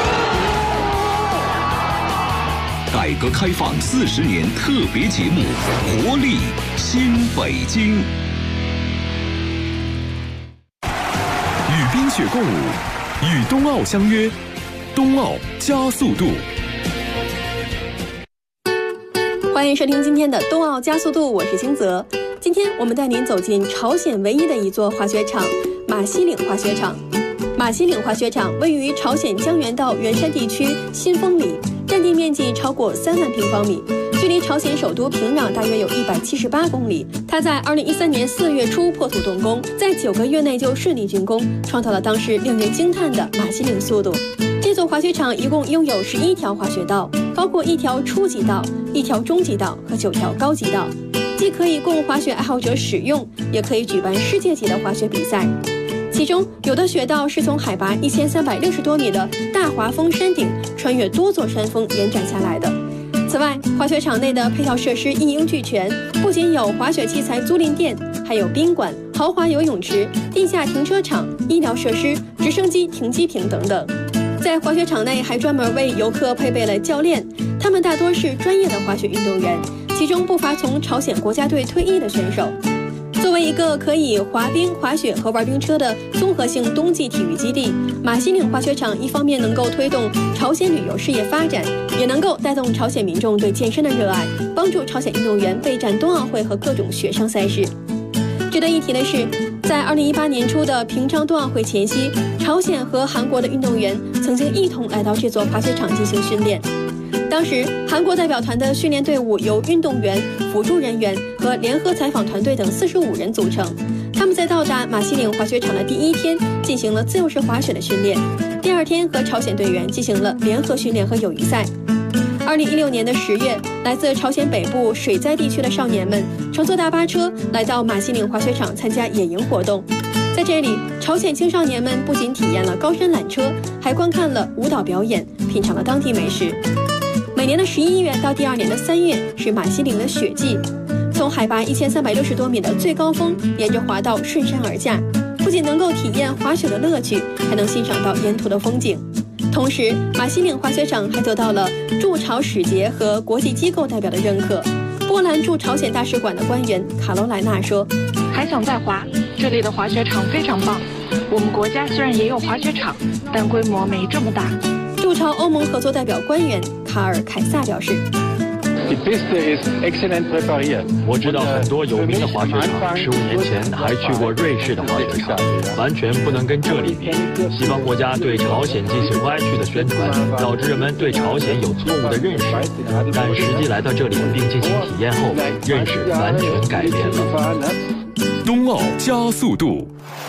改革开放40年特别节目《活力新北京》，与冰雪共舞，与冬奥相约，冬奥加速度。 欢迎收听今天的冬奥加速度，我是金泽。今天我们带您走进朝鲜唯一的一座滑雪场——马西岭滑雪场。马西岭滑雪场位于朝鲜江原道元山地区新丰里，占地面积超过3万平方米，距离朝鲜首都平壤大约有178公里。它在2013年4月初破土动工，在9个月内就顺利竣工，创造了当时令人惊叹的马西岭速度。这座滑雪场一共拥有11条滑雪道，包括1条初级道、1条中级道和9条高级道，既可以供滑雪爱好者使用，也可以举办世界级的滑雪比赛。其中有的雪道是从海拔1360多米的大华峰山顶穿越多座山峰延展下来的。此外，滑雪场内的配套设施一应俱全，不仅有滑雪器材租赁店，还有宾馆、豪华游泳池、地下停车场、医疗设施、直升机停机坪等等。在滑雪场内还专门为游客配备了教练，他们大多是专业的滑雪运动员，其中不乏从朝鲜国家队退役的选手。作为一个可以滑冰、滑雪和玩冰车的综合性冬季体育基地，马西岭滑雪场一方面能够推动朝鲜旅游事业发展，也能够带动朝鲜民众对健身的热爱，帮助朝鲜运动员备战冬奥会和各种雪上赛事。值得一提的是，在2018年初的平昌冬奥会前夕，朝鲜和韩国的运动员曾经一同来到这座滑雪场进行训练。当时，韩国代表团的训练队伍由运动员、辅助人员和联合采访团队等45人组成。他们在到达马西岭滑雪场的第1天进行了自由式滑雪的训练，第2天和朝鲜队员进行了联合训练和友谊赛。2016年的10月，来自朝鲜北部水灾地区的少年们乘坐大巴车来到马西岭滑雪场参加野营活动。在这里，朝鲜青少年们不仅体验了高山缆车，还观看了舞蹈表演，品尝了当地美食。每年的11月到第2年的3月是马西岭的雪季，从海拔1360多米的最高峰沿着滑道顺山而下，不仅能够体验滑雪的乐趣，还能欣赏到沿途的风景。同时，马西岭滑雪场还得到了驻朝使节和国际机构代表的认可。波兰驻朝鲜大使馆的官员卡罗莱纳说：“ 还想再滑，这里的滑雪场非常棒。我们国家虽然也有滑雪场，但规模没这么大。” 驻朝欧盟合作代表官员卡尔凯撒表示。 我知道很多有名的滑雪场，15年前还去过瑞士的滑雪场，完全不能跟这里比。西方国家对朝鲜进行歪曲的宣传，导致人们对朝鲜有错误的认识，但实际来到这里并进行体验后，认识完全改变了。 冬奥加速度，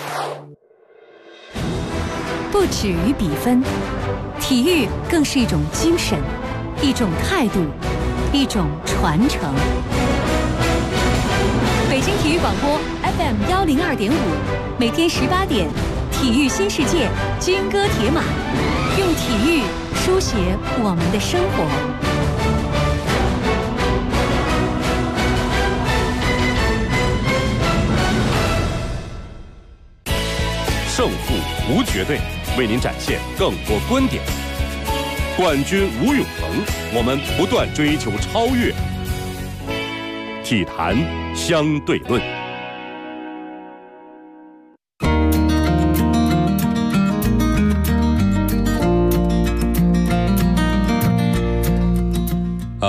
不止于比分，体育更是一种精神，一种态度，一种传承。北京体育广播 FM 102.5，每天18点，体育新世界，军歌铁马，用体育书写我们的生活。 胜负无绝对，为您展现更多观点。冠军无永恒，我们不断追求超越。体坛相对论。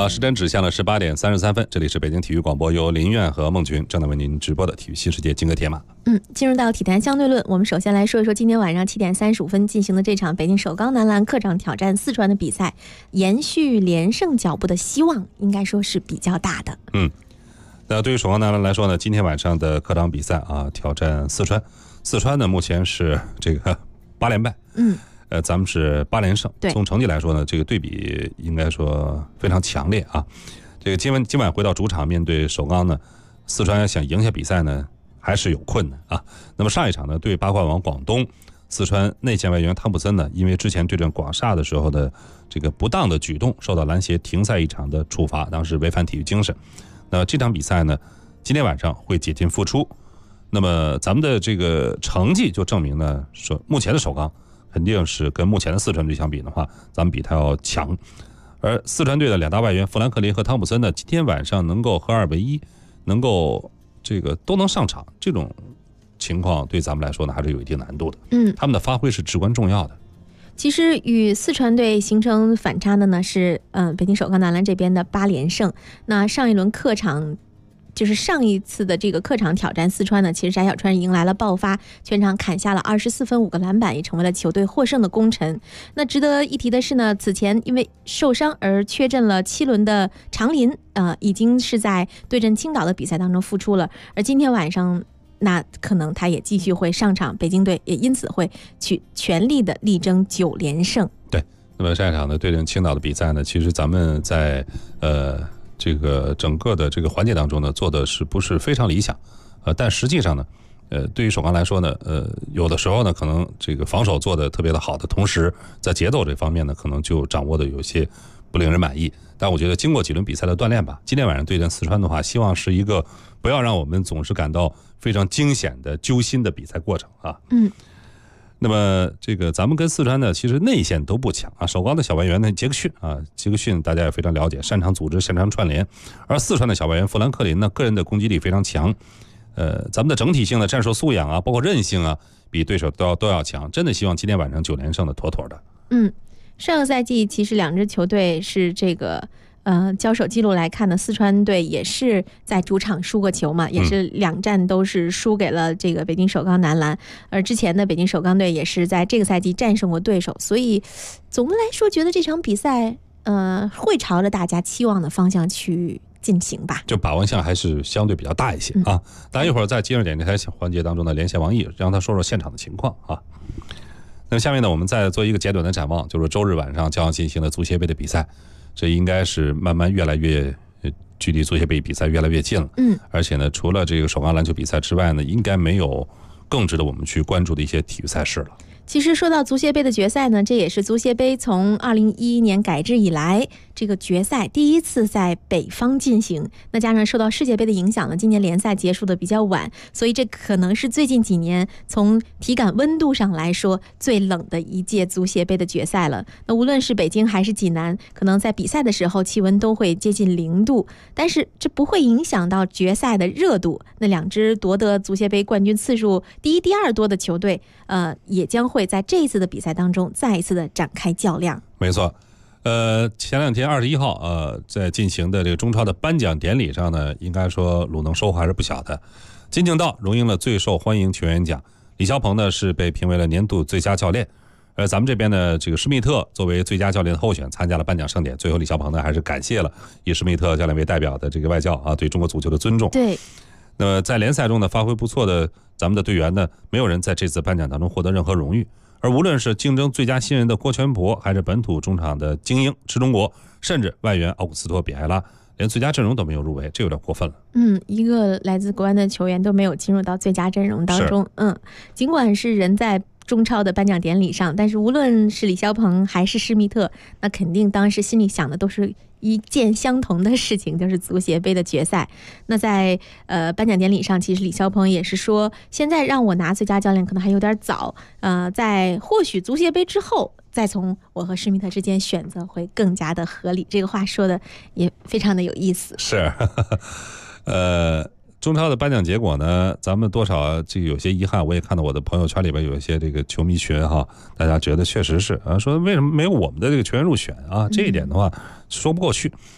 时间指向了18点33分，这里是北京体育广播，由林苑和孟群正在为您直播的体育新世界金戈铁马。 进入到体坛相对论，我们首先来说一说今天晚上7点35分进行的这场北京首钢男篮客场挑战四川的比赛，延续连胜脚步的希望应该说是比较大的。 那对于首钢男篮来说呢，今天晚上的客场比赛挑战四川，四川呢目前是这个8连败，咱们是8连胜。从成绩来说呢，这个对比应该说非常强烈啊。这个今晚回到主场面对首钢呢，四川想赢下比赛呢还是有困难啊。那么上一场呢对八冠王广东，四川内线外援汤普森呢，因为之前对阵广厦的时候的这个不当的举动，受到篮协停赛一场的处罚，当时违反体育精神。那这场比赛呢，今天晚上会解禁复出。那么咱们的这个成绩就证明呢，说目前的首钢肯定是跟目前的四川队相比的话，咱们比他要强。而四川队的两大外援富兰克林和汤普森呢，今天晚上能够合二为一，能够这个都能上场，这种情况对咱们来说呢还是有一定难度的。他们的发挥是至关重要的。 其实与四川队形成反差的呢是北京首钢男篮这边的8连胜。那上一轮客场就是上一次的这个客场挑战四川呢，其实翟小川迎来了爆发，全场砍下了24分5个篮板，也成为了球队获胜的功臣。那值得一提的是呢，此前因为受伤而缺阵了7轮的常林已经是在对阵青岛的比赛当中复出了，而今天晚上那可能他也继续会上场，北京队也因此会去全力的力争9连胜。 对，那么上一场的对阵青岛的比赛呢，其实咱们在这个整个的这个环节当中呢，做的是不是非常理想？但实际上呢，对于首钢来说呢，有的时候呢，可能这个防守做的特别的好的同时，在节奏这方面呢，可能就掌握的有些不令人满意。但我觉得经过几轮比赛的锻炼吧，今天晚上对阵四川的话，希望是一个不要让我们总是感到非常惊险的揪心的比赛过程啊。那么这个咱们跟四川呢，其实内线都不强啊。首钢的小外援呢，杰克逊大家也非常了解，擅长组织，擅长串联。而四川的小外援富兰克林呢，个人的攻击力非常强。咱们的整体性的战术素养啊，包括韧性啊，比对手都要强。真的希望今天晚上9连胜的妥妥的。 上个赛季其实两支球队是这个交手记录来看呢，四川队也是在主场输过球嘛，也是2战都是输给了这个北京首钢男篮，而之前的北京首钢队也是在这个赛季战胜过对手，所以总的来说觉得这场比赛会朝着大家期望的方向去进行吧， 就把握性还是相对比较大一些啊。当然一会儿在今日点这台环节当中呢，连线王毅，让他说说现场的情况啊。那么下面呢，我们再做一个简短的展望，就是周日晚上将要进行的足协杯的比赛，这应该是慢慢越来越距离足协杯比赛越来越近了。而且呢，除了这个首钢篮球比赛之外呢，应该没有更值得我们去关注的一些体育赛事了。 其实说到足协杯的决赛呢，这也是足协杯从2011年改制以来这个决赛第一次在北方进行。那加上受到世界杯的影响呢，今年联赛结束的比较晚，所以这可能是最近几年从体感温度上来说最冷的一届足协杯的决赛了。那无论是北京还是济南，可能在比赛的时候气温都会接近0度，但是这不会影响到决赛的热度。那2支夺得足协杯冠军次数第1、第2多的球队也将会在这一次的比赛当中再一次的展开较量。 没错，前2天21号在进行的这个中超的颁奖典礼上呢，应该说鲁能收获还是不小的。金敬道荣膺了最受欢迎球员奖，李霄鹏呢是被评为了年度最佳教练。而咱们这边的这个施密特作为最佳教练的候选参加了颁奖盛典，最后李霄鹏呢还是感谢了以施密特教练为代表的这个外教对中国足球的尊重。 对。 那么在联赛中呢，发挥不错的咱们的队员呢，没有人在这次颁奖当中获得任何荣誉。而无论是竞争最佳新人的郭全博，还是本土中场的精英池中国，甚至外援奥古斯托比埃拉，连最佳阵容都没有入围，这有点过分了。 一个来自国安的球员都没有进入到最佳阵容当中。尽管是人在中超的颁奖典礼上，但是无论是李霄鹏还是施密特，那肯定当时心里想的都是一件相同的事情，就是足协杯的决赛。那在颁奖典礼上，其实李霄鹏也是说，现在让我拿最佳教练可能还有点早，在或许足协杯之后再从我和施密特之间选择会更加的合理。这个话说的也非常的有意思。 是中超的颁奖结果呢，咱们多少这个有些遗憾，我也看到我的朋友圈里边有一些这个球迷群大家觉得确实是说为什么没有我们的这个球员入选这一点的话说不过去。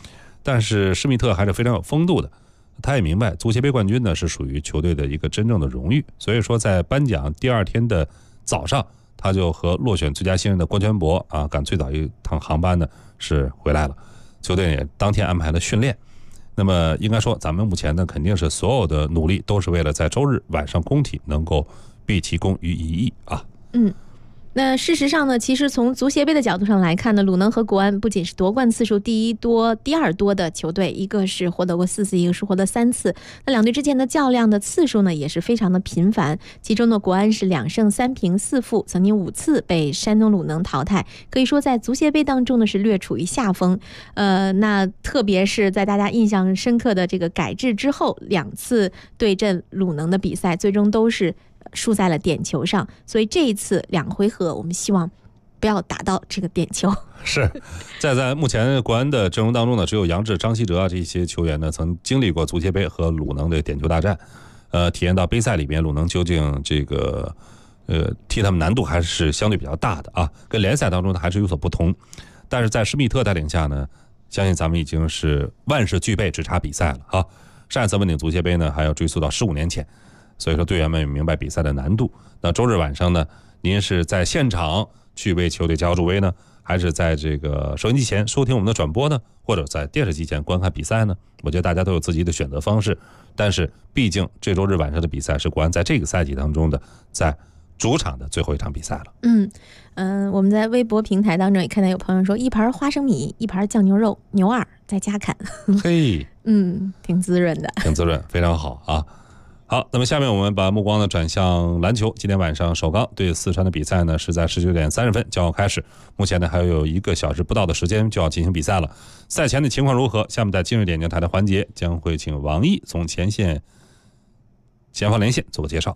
但是施密特还是非常有风度的。他也明白足协杯冠军呢是属于球队的一个真正的荣誉，所以说在颁奖第2天的早上，他就和落选最佳新人的关全博啊赶最早一趟航班呢是回来了。球队也当天安排了训练。那么应该说，咱们目前呢肯定是所有的努力都是为了在周日晚上工体能够毕其功于一役啊。 那事实上呢，其实从足协杯的角度上来看呢，鲁能和国安不仅是夺冠次数第一多、第二多的球队，一个是获得过4次，一个是获得3次。那两队之间的较量的次数呢，也是非常的频繁。其中呢，国安是2胜3平4负，曾经5次被山东鲁能淘汰，可以说在足协杯当中呢是略处于下风。那特别是在大家印象深刻的这个改制之后，2次对阵鲁能的比赛，最终都是输在了点球上，所以这一次2回合我们希望不要打到这个点球。 是在目前国安的阵容当中呢，只有杨志、张稀哲啊这些球员呢曾经历过足协杯和鲁能的点球大战，体验到杯赛里面鲁能究竟这个踢他们难度还是相对比较大的啊，跟联赛当中呢还是有所不同。但是在施密特带领下呢，相信咱们已经是万事俱备，只差比赛了啊。上一次问鼎足协杯呢还要追溯到15年前。所以说队员们也明白比赛的难度。那周日晚上呢，您是在现场去为球队加油助威呢，还是在这个收音机前收听我们的转播呢，或者在电视机前观看比赛呢？我觉得大家都有自己的选择方式，但是毕竟这周日晚上的比赛是国安在这个赛季当中的在主场的最后一场比赛了。 我们在微博平台当中也看到有朋友说，一盘花生米，一盘酱牛肉，牛耳再加砍。 嘿， 挺滋润的， 挺滋润，非常好啊。好，那么下面我们把目光呢转向篮球。今天晚上首钢对四川的比赛呢是在19点30分就要开始，目前呢还有1个小时不到的时间就要进行比赛了。赛前的情况如何？下面在今日点球台的环节将会请王毅从前方连线做个介绍。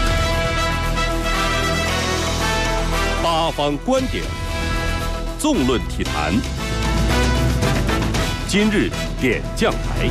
八方观点，纵论体坛，今日点将台。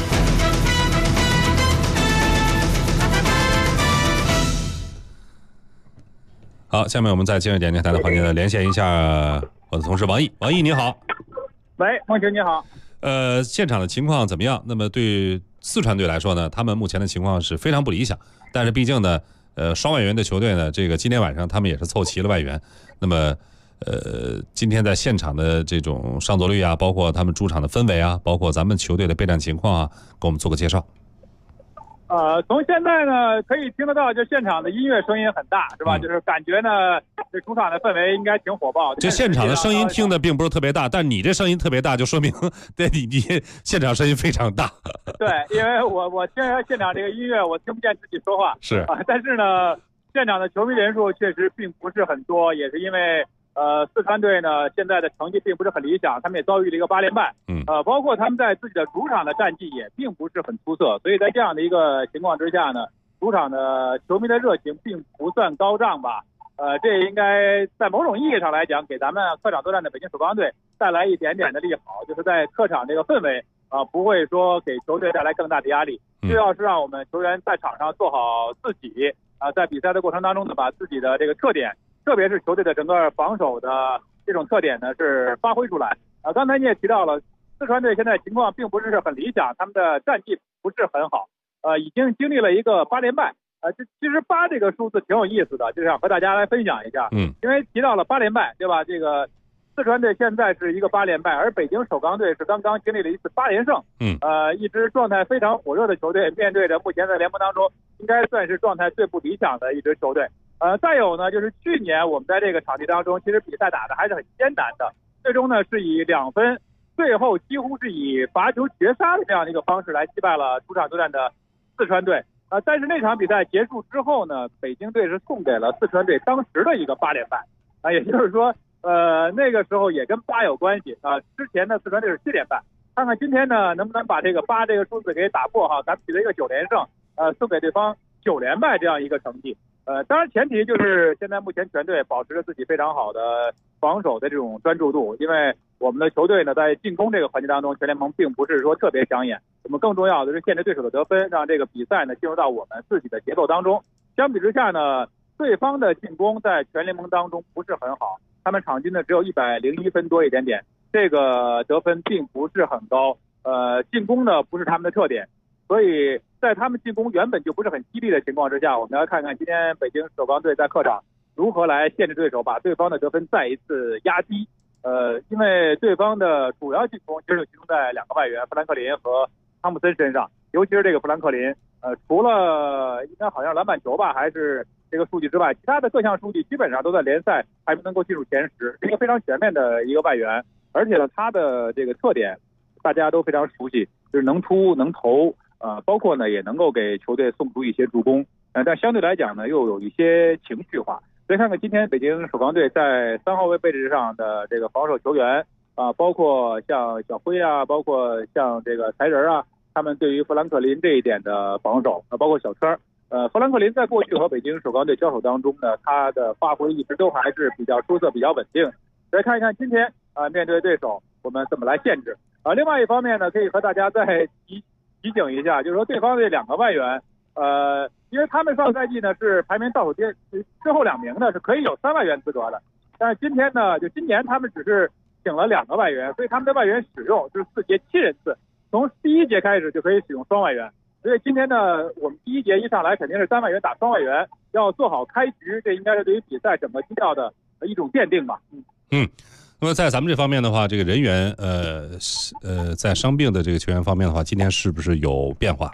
好，下面我们在今日点将台的环节呢连线一下我的同事王毅。王毅你好。 喂，孟群你好。 现场的情况怎么样？那么对四川队来说呢，他们目前的情况是非常不理想，但是毕竟呢双外援的球队呢，这个今天晚上他们也是凑齐了外援。那么今天在现场的这种上座率啊，包括他们主场的氛围啊，包括咱们球队的备战情况啊，给我们做个介绍。 从现在呢可以听得到，就现场的音乐声音很大，是吧？就是感觉呢，这主场的氛围应该挺火爆。 这现场的声音听的并不是特别大，但你这声音特别大，就说明对你现场声音非常大。 对，因为我听现场这个音乐，我听不见自己说话。 是但是呢，现场的球迷人数确实并不是很多，也是因为四川队呢现在的成绩并不是很理想，他们也遭遇了一个8连败。包括他们在自己的主场的战绩也并不是很出色，所以在这样的一个情况之下呢，主场的球迷的热情并不算高涨吧。这应该在某种意义上来讲，给咱们客场作战的北京首钢队带来一点点的利好，就是在客场这个氛围不会说给球队带来更大的压力。就要是让我们球员在场上做好自己在比赛的过程当中呢，把自己的这个特点，特别是球队的整个防守的这种特点呢是发挥出来。刚才你也提到了，四川队现在情况并不是很理想，他们的战绩不是很好，已经经历了一个8连败。其实8这个数字挺有意思的，就是想和大家来分享一下。因为提到了8连败，对吧？这个四川队现在是一个8连败，而北京首钢队是刚刚经历了一次8连胜。一支状态非常火热的球队，面对着目前在联盟当中应该算是状态最不理想的一支球队。再有呢，就是去年我们在这个场地当中，其实比赛打的还是很艰难的，最终呢是以2分，最后几乎是以罚球绝杀的这样的一个方式来击败了主场作战的四川队。但是那场比赛结束之后呢，北京队是送给了四川队当时的一个8连败也就是说那个时候也跟8有关系之前的四川队是7连败，看看今天呢能不能把这个8这个数字给打破咱们取得一个9连胜，送给对方9连败这样一个成绩。当然前提就是现在目前全队保持着自己非常好的防守的这种专注度，因为我们的球队呢在进攻这个环节当中，全联盟并不是说特别抢眼，我们更重要的是限制对手的得分，让这个比赛呢进入到我们自己的节奏当中。相比之下呢，对方的进攻在全联盟当中不是很好，他们场均呢只有101分多一点点，这个得分并不是很高。 进攻呢不是他们的特点，所以在他们进攻原本就不是很激烈的情况之下，我们来看看今天北京首钢队在客场如何来限制对手，把对方的得分再一次压低。因为对方的主要进攻其实就集中在2个外援弗兰克林和汤姆森身上，尤其是这个弗兰克林，除了应该好像篮板球吧，还是这个数据之外，其他的各项数据基本上都在联赛排名能够进入前10，是一个非常全面的一个外援。而且呢，他的这个特点大家都非常熟悉，就是能突能投，包括呢也能够给球队送出一些助攻，但相对来讲呢又有一些情绪化。所以看看今天北京首钢队在3号位位置上的这个防守球员包括像小辉啊，包括像这个才人啊，他们对于弗兰克林这一点的防守包括小车。弗兰克林在过去和北京首钢队交手当中呢，他的发挥一直都还是比较出色、比较稳定。来看一看今天面对对手我们怎么来限制。另外一方面呢，可以和大家再提醒一下，就是说对方这2个外援，因为他们上赛季呢是排名倒数之后2名呢是可以有3外援资格的，但是今天呢，就今年他们只是请了2个外援，所以他们的外援使用就是4节7人次，从第1节开始就可以使用双外援。所以今天呢，我们第1节一上来肯定是3外援打双外援，要做好开局，这应该是对于比赛整个基调的一种奠定吧。 那么在咱们这方面的话，这个人员在伤病的这个球员方面的话，今天是不是有变化？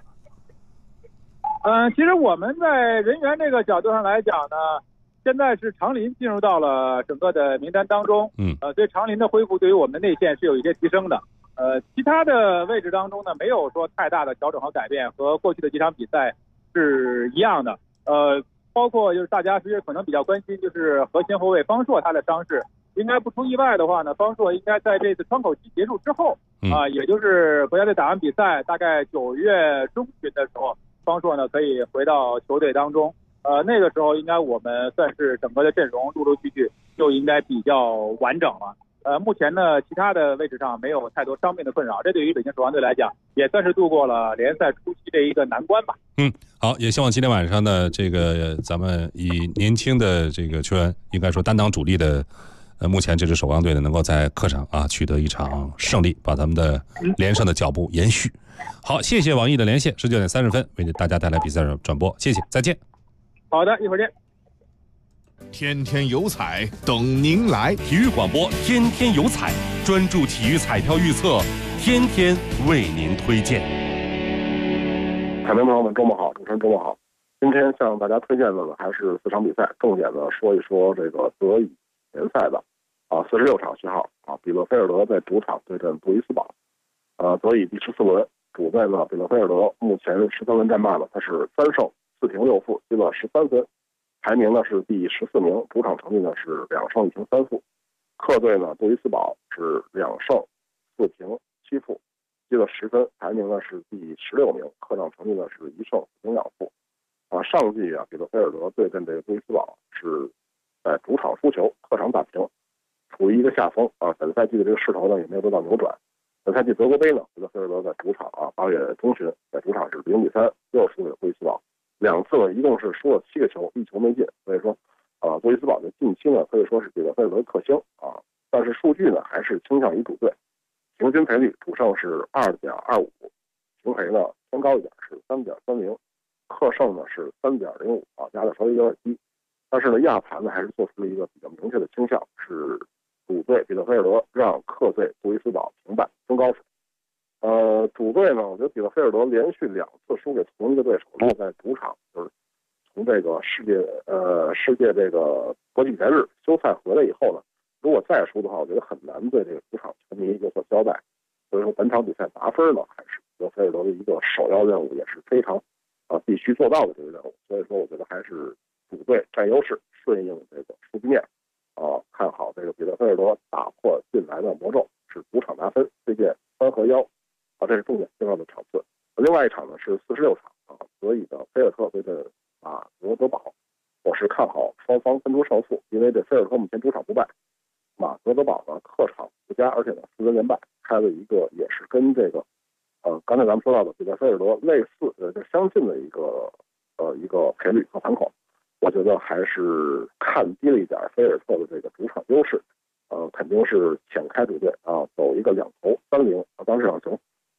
其实我们在人员这个角度上来讲呢，现在是长林进入到了整个的名单当中，所以长林的恢复对于我们的内线是有一些提升的。其他的位置当中呢，没有说太大的调整和改变，和过去的几场比赛是一样的。包括就是大家其实可能比较关心，就是核心后卫方硕他的伤势，应该不出意外的话呢，方硕应该在这次窗口期结束之后，也就是国家队打完比赛，大概9月中旬的时候，方硕呢可以回到球队当中。那个时候应该我们算是整个的阵容陆陆续续就应该比较完整了。目前呢，其他的位置上没有太多伤病的困扰，这对于北京首钢队来讲，也算是度过了联赛初期这一个难关吧。 好，也希望今天晚上的这个咱们以年轻的这个球员，应该说担当主力的，目前这支首钢队呢，能够在客场取得一场胜利，把咱们的连胜的脚步延续。好，谢谢网易的连线，19点30分为大家带来比赛转播，谢谢，再见。 好的，一会儿见。 天天有彩等您来，体育广播天天有彩，专注体育彩票预测，天天为您推荐。 彩民朋友们，周末好，主持人周末好。今天向大家推荐的呢还是4场比赛，重点的说一说这个德乙联赛的46场序号比勒菲尔德在主场对阵杜伊斯堡。德乙第14轮，主队呢比勒菲尔德目前13轮战罢呢，他是3胜4平6负，积了13分。排名呢是第14名，主场成绩呢是2胜1平3负。客队呢杜伊斯堡是2胜4平7负，积了10分，排名呢是第16名，客场成绩呢是1胜4平2负。上季比勒菲尔德对阵这个杜伊斯堡是在主场输球，客场打平，处于一个下风本赛季的这个势头呢也没有得到扭转。本赛季德国杯呢，比勒菲尔德在主场8月中旬在主场是0比3又输给杜伊斯堡。2次呢，一共是输了7个球，1球没进。所以说，杜伊斯堡的近期呢可以说是比勒菲尔德的克星但是数据呢还是倾向于主队，平均赔率主胜是2.25，平赔呢偏高一点是3.30，客胜呢是3.05压的稍微有点低。但是呢，亚盘呢还是做出了一个比较明确的倾向，是主队比勒菲尔德让客队杜伊斯堡平败分高手。主队呢，我觉得比勒菲尔德连续2次输给同一个对手，在主场就是从这个世界这个国际比赛日休赛回来以后呢，如果再输的话，我觉得很难对这个主场球迷有所交代。所以说本场比赛拿分呢，还是比勒菲尔德的一个首要任务，也是非常必须做到的这个任务。所以说，我觉得还是主队占优势，顺应这个数据面看好这个比勒菲尔德打破近来的魔咒，是主场拿分，推荐3和1。这是重要的场次。另外一场呢是46场德乙的菲尔特对阵马德堡，我是看好双方分出胜负，因为这菲尔特目前主场不败，马德堡呢客场不佳，而且呢4轮连败，开了一个也是跟这个刚才咱们说到的比勒菲尔德类似相近的一个赔率和盘口，我觉得还是看低了一点菲尔特的这个主场优势。肯定是浅开主队走一个2投3-0，当时这场球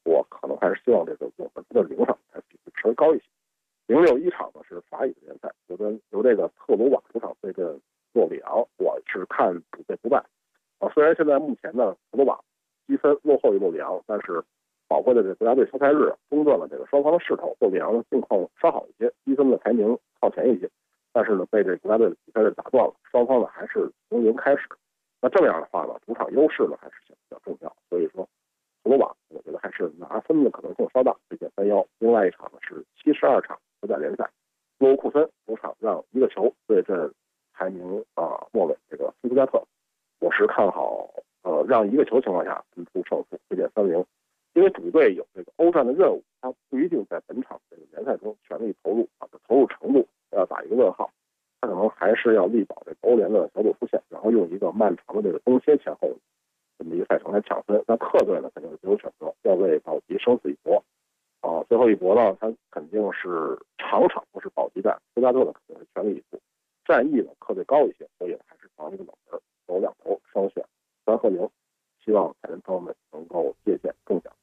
我可能还是希望这个用本次的0场才比稍微高一些。061场呢是法乙的联赛，由这个特鲁瓦主场对阵洛里昂，我是看主队不败。虽然现在目前呢特鲁瓦积分落后于洛里昂，但是宝贵的这国家队休赛日中断了这个双方的势头，洛里昂的境况稍好一些，积分的排名靠前一些，但是呢被这国家队的比赛日打断了，双方呢还是从0开始。那这样的话呢，主场优势呢还是比较重要，所以说特鲁瓦我觉得还是拿分的可能性稍大，推荐3-1。另外一场呢是72场国家联赛，洛沃库森主场让1个球对阵排名末尾这个斯图加特，我是看好让1个球情况下分出胜负，推荐3-0。因为主队有这个欧战的任务，他不一定在本场这个联赛中全力投入投入程度要打一个问号，他可能还是要力保这个欧联的小组出线，然后用一个漫长的这个冬歇前后这么一个赛程来抢分。那客队呢肯定是有选择，要为保级生死一搏最后一搏呢，他肯定是场不是保级战，斯图加特呢肯定是全力以赴，战役呢客队高一些，所以还是防一个冷门，走2头双选3和0，希望彩人朋友们能够借鉴共享。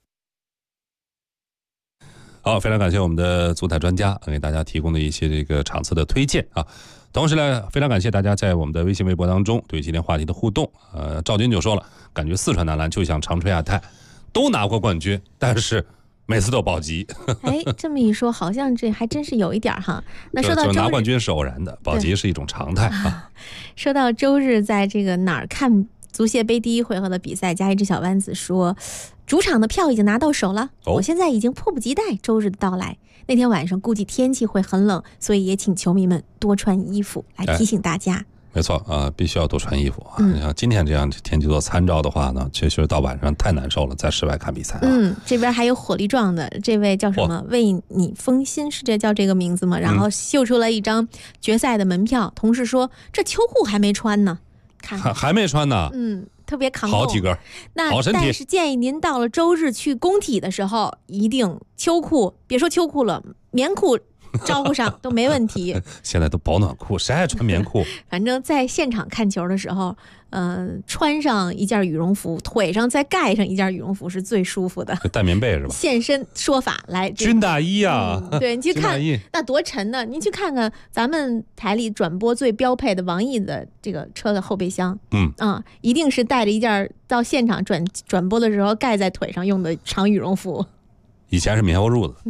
好，非常感谢我们的足彩专家给大家提供的一些这个场次的推荐啊。同时呢，非常感谢大家在我们的微信微博当中对今天话题的互动。赵军就说了，感觉四川男篮就像长春亚泰，都拿过冠军，但是每次都保级。 哎，这么一说，好像这还真是有一点哈。那说到周日， 就拿冠军是偶然的，保级是一种常态啊。 说到周日在这个哪儿看足协杯第1回合的比赛，加一只小弯子说，主场的票已经拿到手了，我现在已经迫不及待周日的到来。那天晚上估计天气会很冷，所以也请球迷们多穿衣服，来提醒大家。 没错必须要多穿衣服啊。你像今天这样天气做参照的话呢，确实到晚上太难受了，在室外看比赛这边还有火力壮的，这位叫什么为你封心，是叫这个名字吗？然后秀出了一张决赛的门票，同事说这秋裤还没穿呢， 还没穿呢， 特别抗好几根， 那但是建议您到了周日去工体的时候，一定秋裤，别说秋裤了，棉裤招呼上都没问题。 现在都保暖裤，谁爱穿棉裤？ 反正在现场看球的时候，穿上一件羽绒服，腿上再盖上一件羽绒服是最舒服的。 带棉被是吧？ 现身说法来， 军大衣啊！ 对，你去看那多沉呢！您去看看咱们台里转播最标配的王毅的这个车的后备箱，一定是带着一件到现场转播的时候盖在腿上用的长羽绒服。 以前是棉花褥子。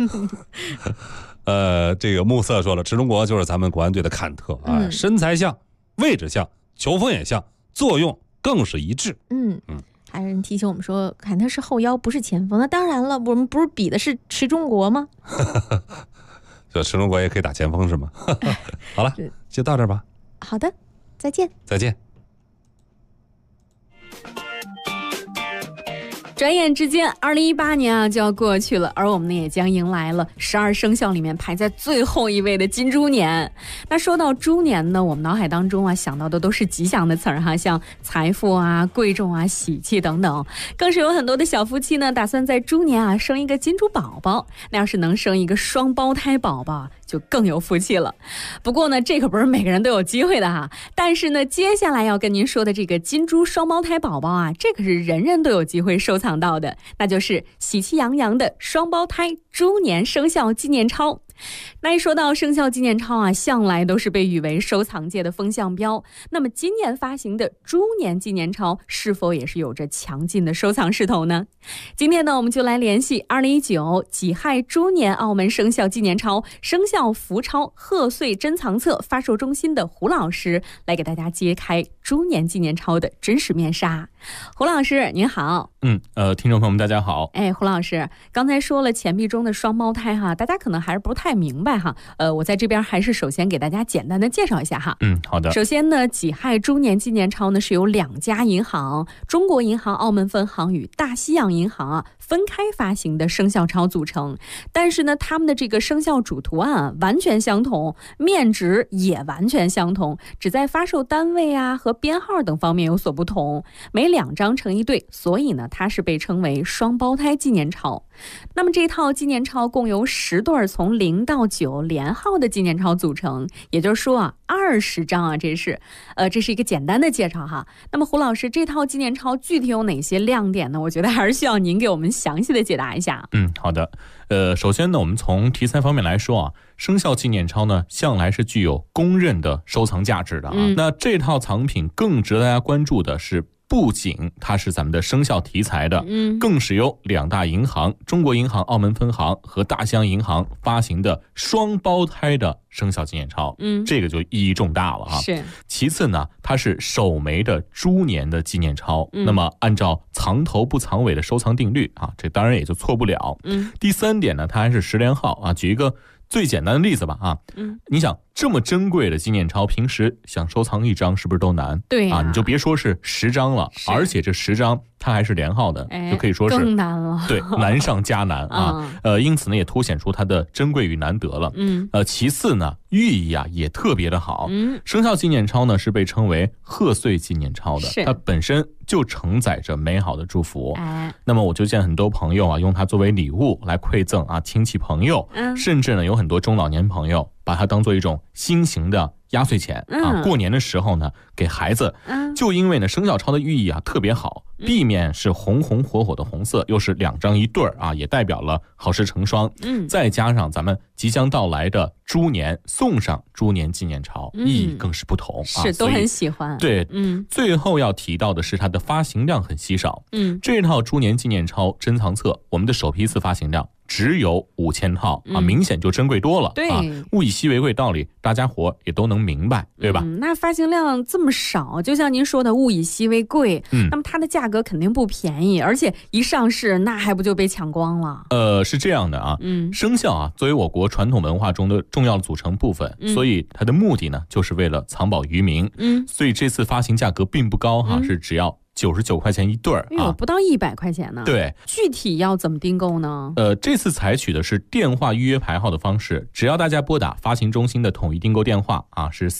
这个暮色说了，池中国就是咱们国安队的坎特啊，身材像，位置像，球风也像，作用更是一致。 还有人提醒我们说，坎特是后腰，不是前锋。那当然了，我们不是比的是池中国吗？ 就池中国也可以打前锋是吗？好了，就到这儿吧。 好的，再见。 再见。 转眼之间，2018年就要过去了，而我们呢也将迎来了12生肖里面排在最后一位的金猪年。那说到猪年呢，我们脑海当中想到的都是吉祥的词儿像财富贵重喜气等等，更是有很多的小夫妻呢打算在猪年生一个金猪宝宝。那要是能生一个双胞胎宝宝，就更有福气了。不过呢，这可不是每个人都有机会的但是呢，接下来要跟您说的这个金猪双胞胎宝宝这可是人人都有机会收藏到的，那就是喜气洋洋的双胞胎猪年生肖纪念钞。那一说到生肖纪念钞向来都是被誉为收藏界的风向标。那么今年发行的猪年纪念钞是否也是有着强劲的收藏势头呢？今天呢，我们就来联系2019己亥猪年澳门生肖纪念钞生肖福钞贺岁珍藏册发售中心的胡老师，来给大家揭开猪年纪念钞的真实面纱。胡老师您好。 听众朋友们大家好。 胡老师刚才说了钱币中的双胞胎大家可能还是不太明白我在这边还是首先给大家简单的介绍一下好的。 首先呢，己亥猪年纪念钞呢是由2家银行中国银行澳门分行与大西洋银行分开发行的生肖钞组成，但是呢，他们的这个生肖主图案完全相同，面值也完全相同，只在发售单位和编号等方面有所不同。每 2张成一对，所以呢，它是被称为双胞胎纪念钞。那么这套纪念钞共由10对从0到9连号的纪念钞组成，也就是说啊，20张啊，这是一个简单的介绍哈。那么胡老师，这套纪念钞具体有哪些亮点呢？我觉得还是需要您给我们详细的解答一下。 好的。首先呢，我们从题材方面来说啊，生肖纪念钞呢，向来是具有公认的收藏价值的啊。那这套藏品更值得大家关注的是，不仅它是咱们的生肖题材的，更是由2大银行中国银行澳门分行和大西洋银行发行的双胞胎的生肖纪念钞，这个就意义重大了啊。 是。 其次呢，它是首枚的猪年的纪念钞，那么按照藏头不藏尾的收藏定律啊，这当然也就错不了。第3点呢，它还是10连号啊。举一个最简单的例子吧啊，你想这么珍贵的纪念钞，平时想收藏1张是不是都难？ 对啊，你就别说是10张了，而且这10张它还是连号的，就可以说是更难了。 对，难上加难啊。因此呢，也凸显出它的珍贵与难得了。其次呢，寓意啊也特别的好。生肖纪念钞呢是被称为贺岁纪念钞的，它本身就承载着美好的祝福。那么我就见很多朋友啊，用它作为礼物来馈赠啊亲戚朋友，甚至呢有很多中老年朋友把它当做一种新型的压岁钱啊，过年的时候呢给孩子。就因为呢生肖钞的寓意啊特别好，地面是红红火火的红色，又是2张一对啊，也代表了好事成双。再加上咱们即将到来的猪年，送上猪年纪念钞，意义更是不同啊， 是都很喜欢。 对，最后要提到的是它的发行量很稀少。这套猪年纪念钞珍藏册，我们的首批次发行量只有5000套啊，明显就珍贵多了。 对， 物以稀为贵道理，大家伙也都能明白，对吧？ 那发行量这么少，就像您说的物以稀为贵，那么它的价格肯定不便宜，而且一上市那还不就被抢光了？ 是这样的啊，生肖啊作为我国传统文化中的重要的组成部分，所以它的目的呢就是为了藏宝于民。所以这次发行价格并不高哈，是只要99块钱一对啊， 不到100块钱呢。 对， 具体要怎么订购呢？ 这次采取的是电话预约排号的方式，只要大家拨打发行中心的统一订购电话啊，是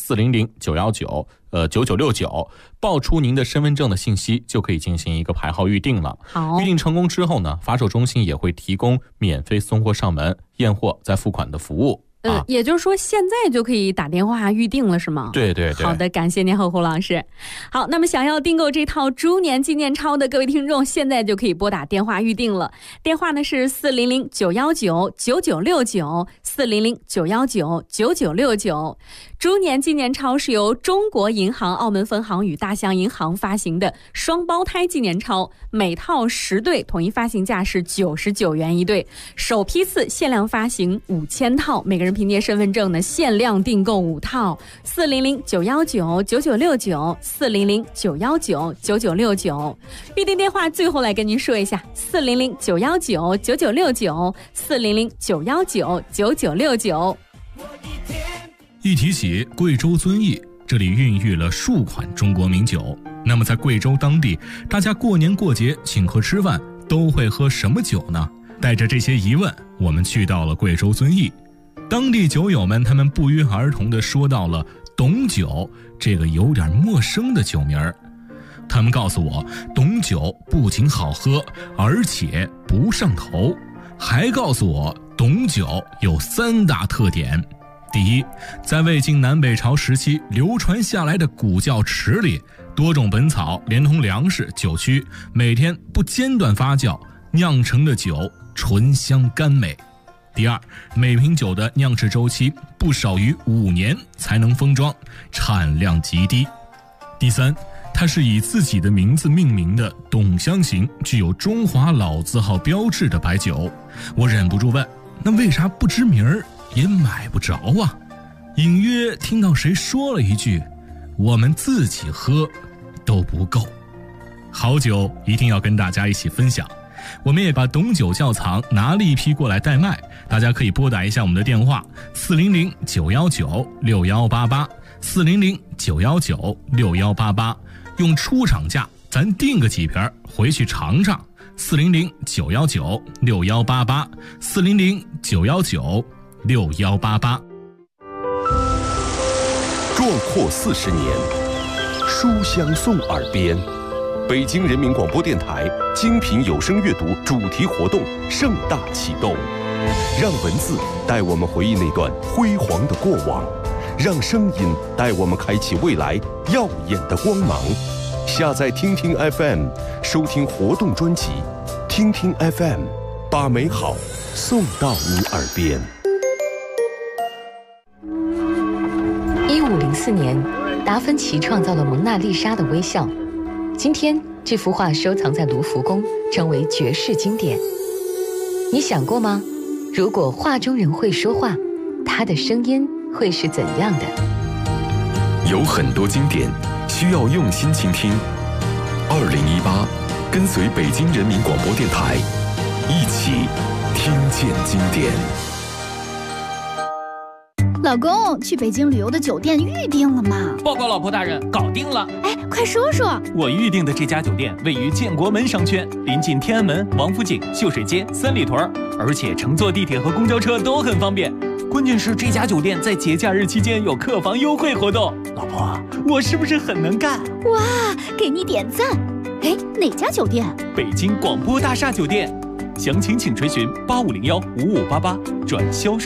400-919-9969，报出您的身份证的信息，就可以进行一个排号预定了。 好， 预定成功之后呢，发售中心也会提供免费送货上门、验货再付款的服务。 也就是说现在就可以打电话预定了是吗？ 对对对。 好的，感谢您和胡老师。好，那么想要订购这套猪年纪念钞的各位听众，现在就可以拨打电话预定了。电话呢是400-919-9969，400-919-9969。猪年纪念钞是由中国银行澳门分行与大西洋银行发行的双胞胎纪念钞，每套10对，统一发行价是99元一对，首批次限量发行5000套，每个人凭借身份证呢限量订购5套。400-919-9969，400-919-9969。预订电话最后来跟您说一下，400-919-9969，400-919-9969。 一提起贵州遵义，这里孕育了数款中国名酒。那么在贵州当地，大家过年过节请客吃饭都会喝什么酒呢？带着这些疑问，我们去到了贵州遵义。当地酒友们他们不约而同地说到了董酒这个有点陌生的酒名儿。他们告诉我，董酒不仅好喝，而且不上头，还告诉我董酒有3大特点。第一，在魏晋南北朝时期流传下来的古窖池里，多种本草连同粮食、酒曲，每天不间断发酵酿成的酒醇香甘美。第二，每瓶酒的酿制周期不少于5年才能封装，产量极低。第三，它是以自己的名字命名的董香型，具有中华老字号标志的白酒。我忍不住问，那为啥不知名儿也买不着啊？隐约听到谁说了一句，我们自己喝都不够。好酒一定要跟大家一起分享，我们也把董酒窖藏拿了一批过来代卖，大家可以拨打一下我们的电话400-919-6188，400-919-6188，用出厂价咱订个几瓶回去尝尝。400-919-6188，400-919-6188。 壮阔40年，书香送耳边， 北京人民广播电台精品有声阅读主题活动盛大启动，让文字带我们回忆那段辉煌的过往，让声音带我们开启未来耀眼的光芒。下载听听 FM， 收听活动专辑，听听 FM， 把美好送到你耳边。 1504年，达芬奇创造了蒙娜丽莎的微笑。今天，这幅画收藏在卢浮宫，成为绝世经典。你想过吗？如果画中人会说话，他的声音会是怎样的？ 有很多经典需要用心倾听。2018，跟随北京人民广播电台，一起听见经典。 老公，去北京旅游的酒店预定了吗？ 报告老婆大人，搞定了。 哎，快说说。 我预定的这家酒店位于建国门商圈，临近天安门、王府井、秀水街、三里屯，而且乘坐地铁和公交车都很方便。关键是这家酒店在节假日期间有客房优惠活动。老婆，我是不是很能干？ 哇，给你点赞。哎，哪家酒店？ 北京广播大厦酒店。详情请垂询85015588转销售。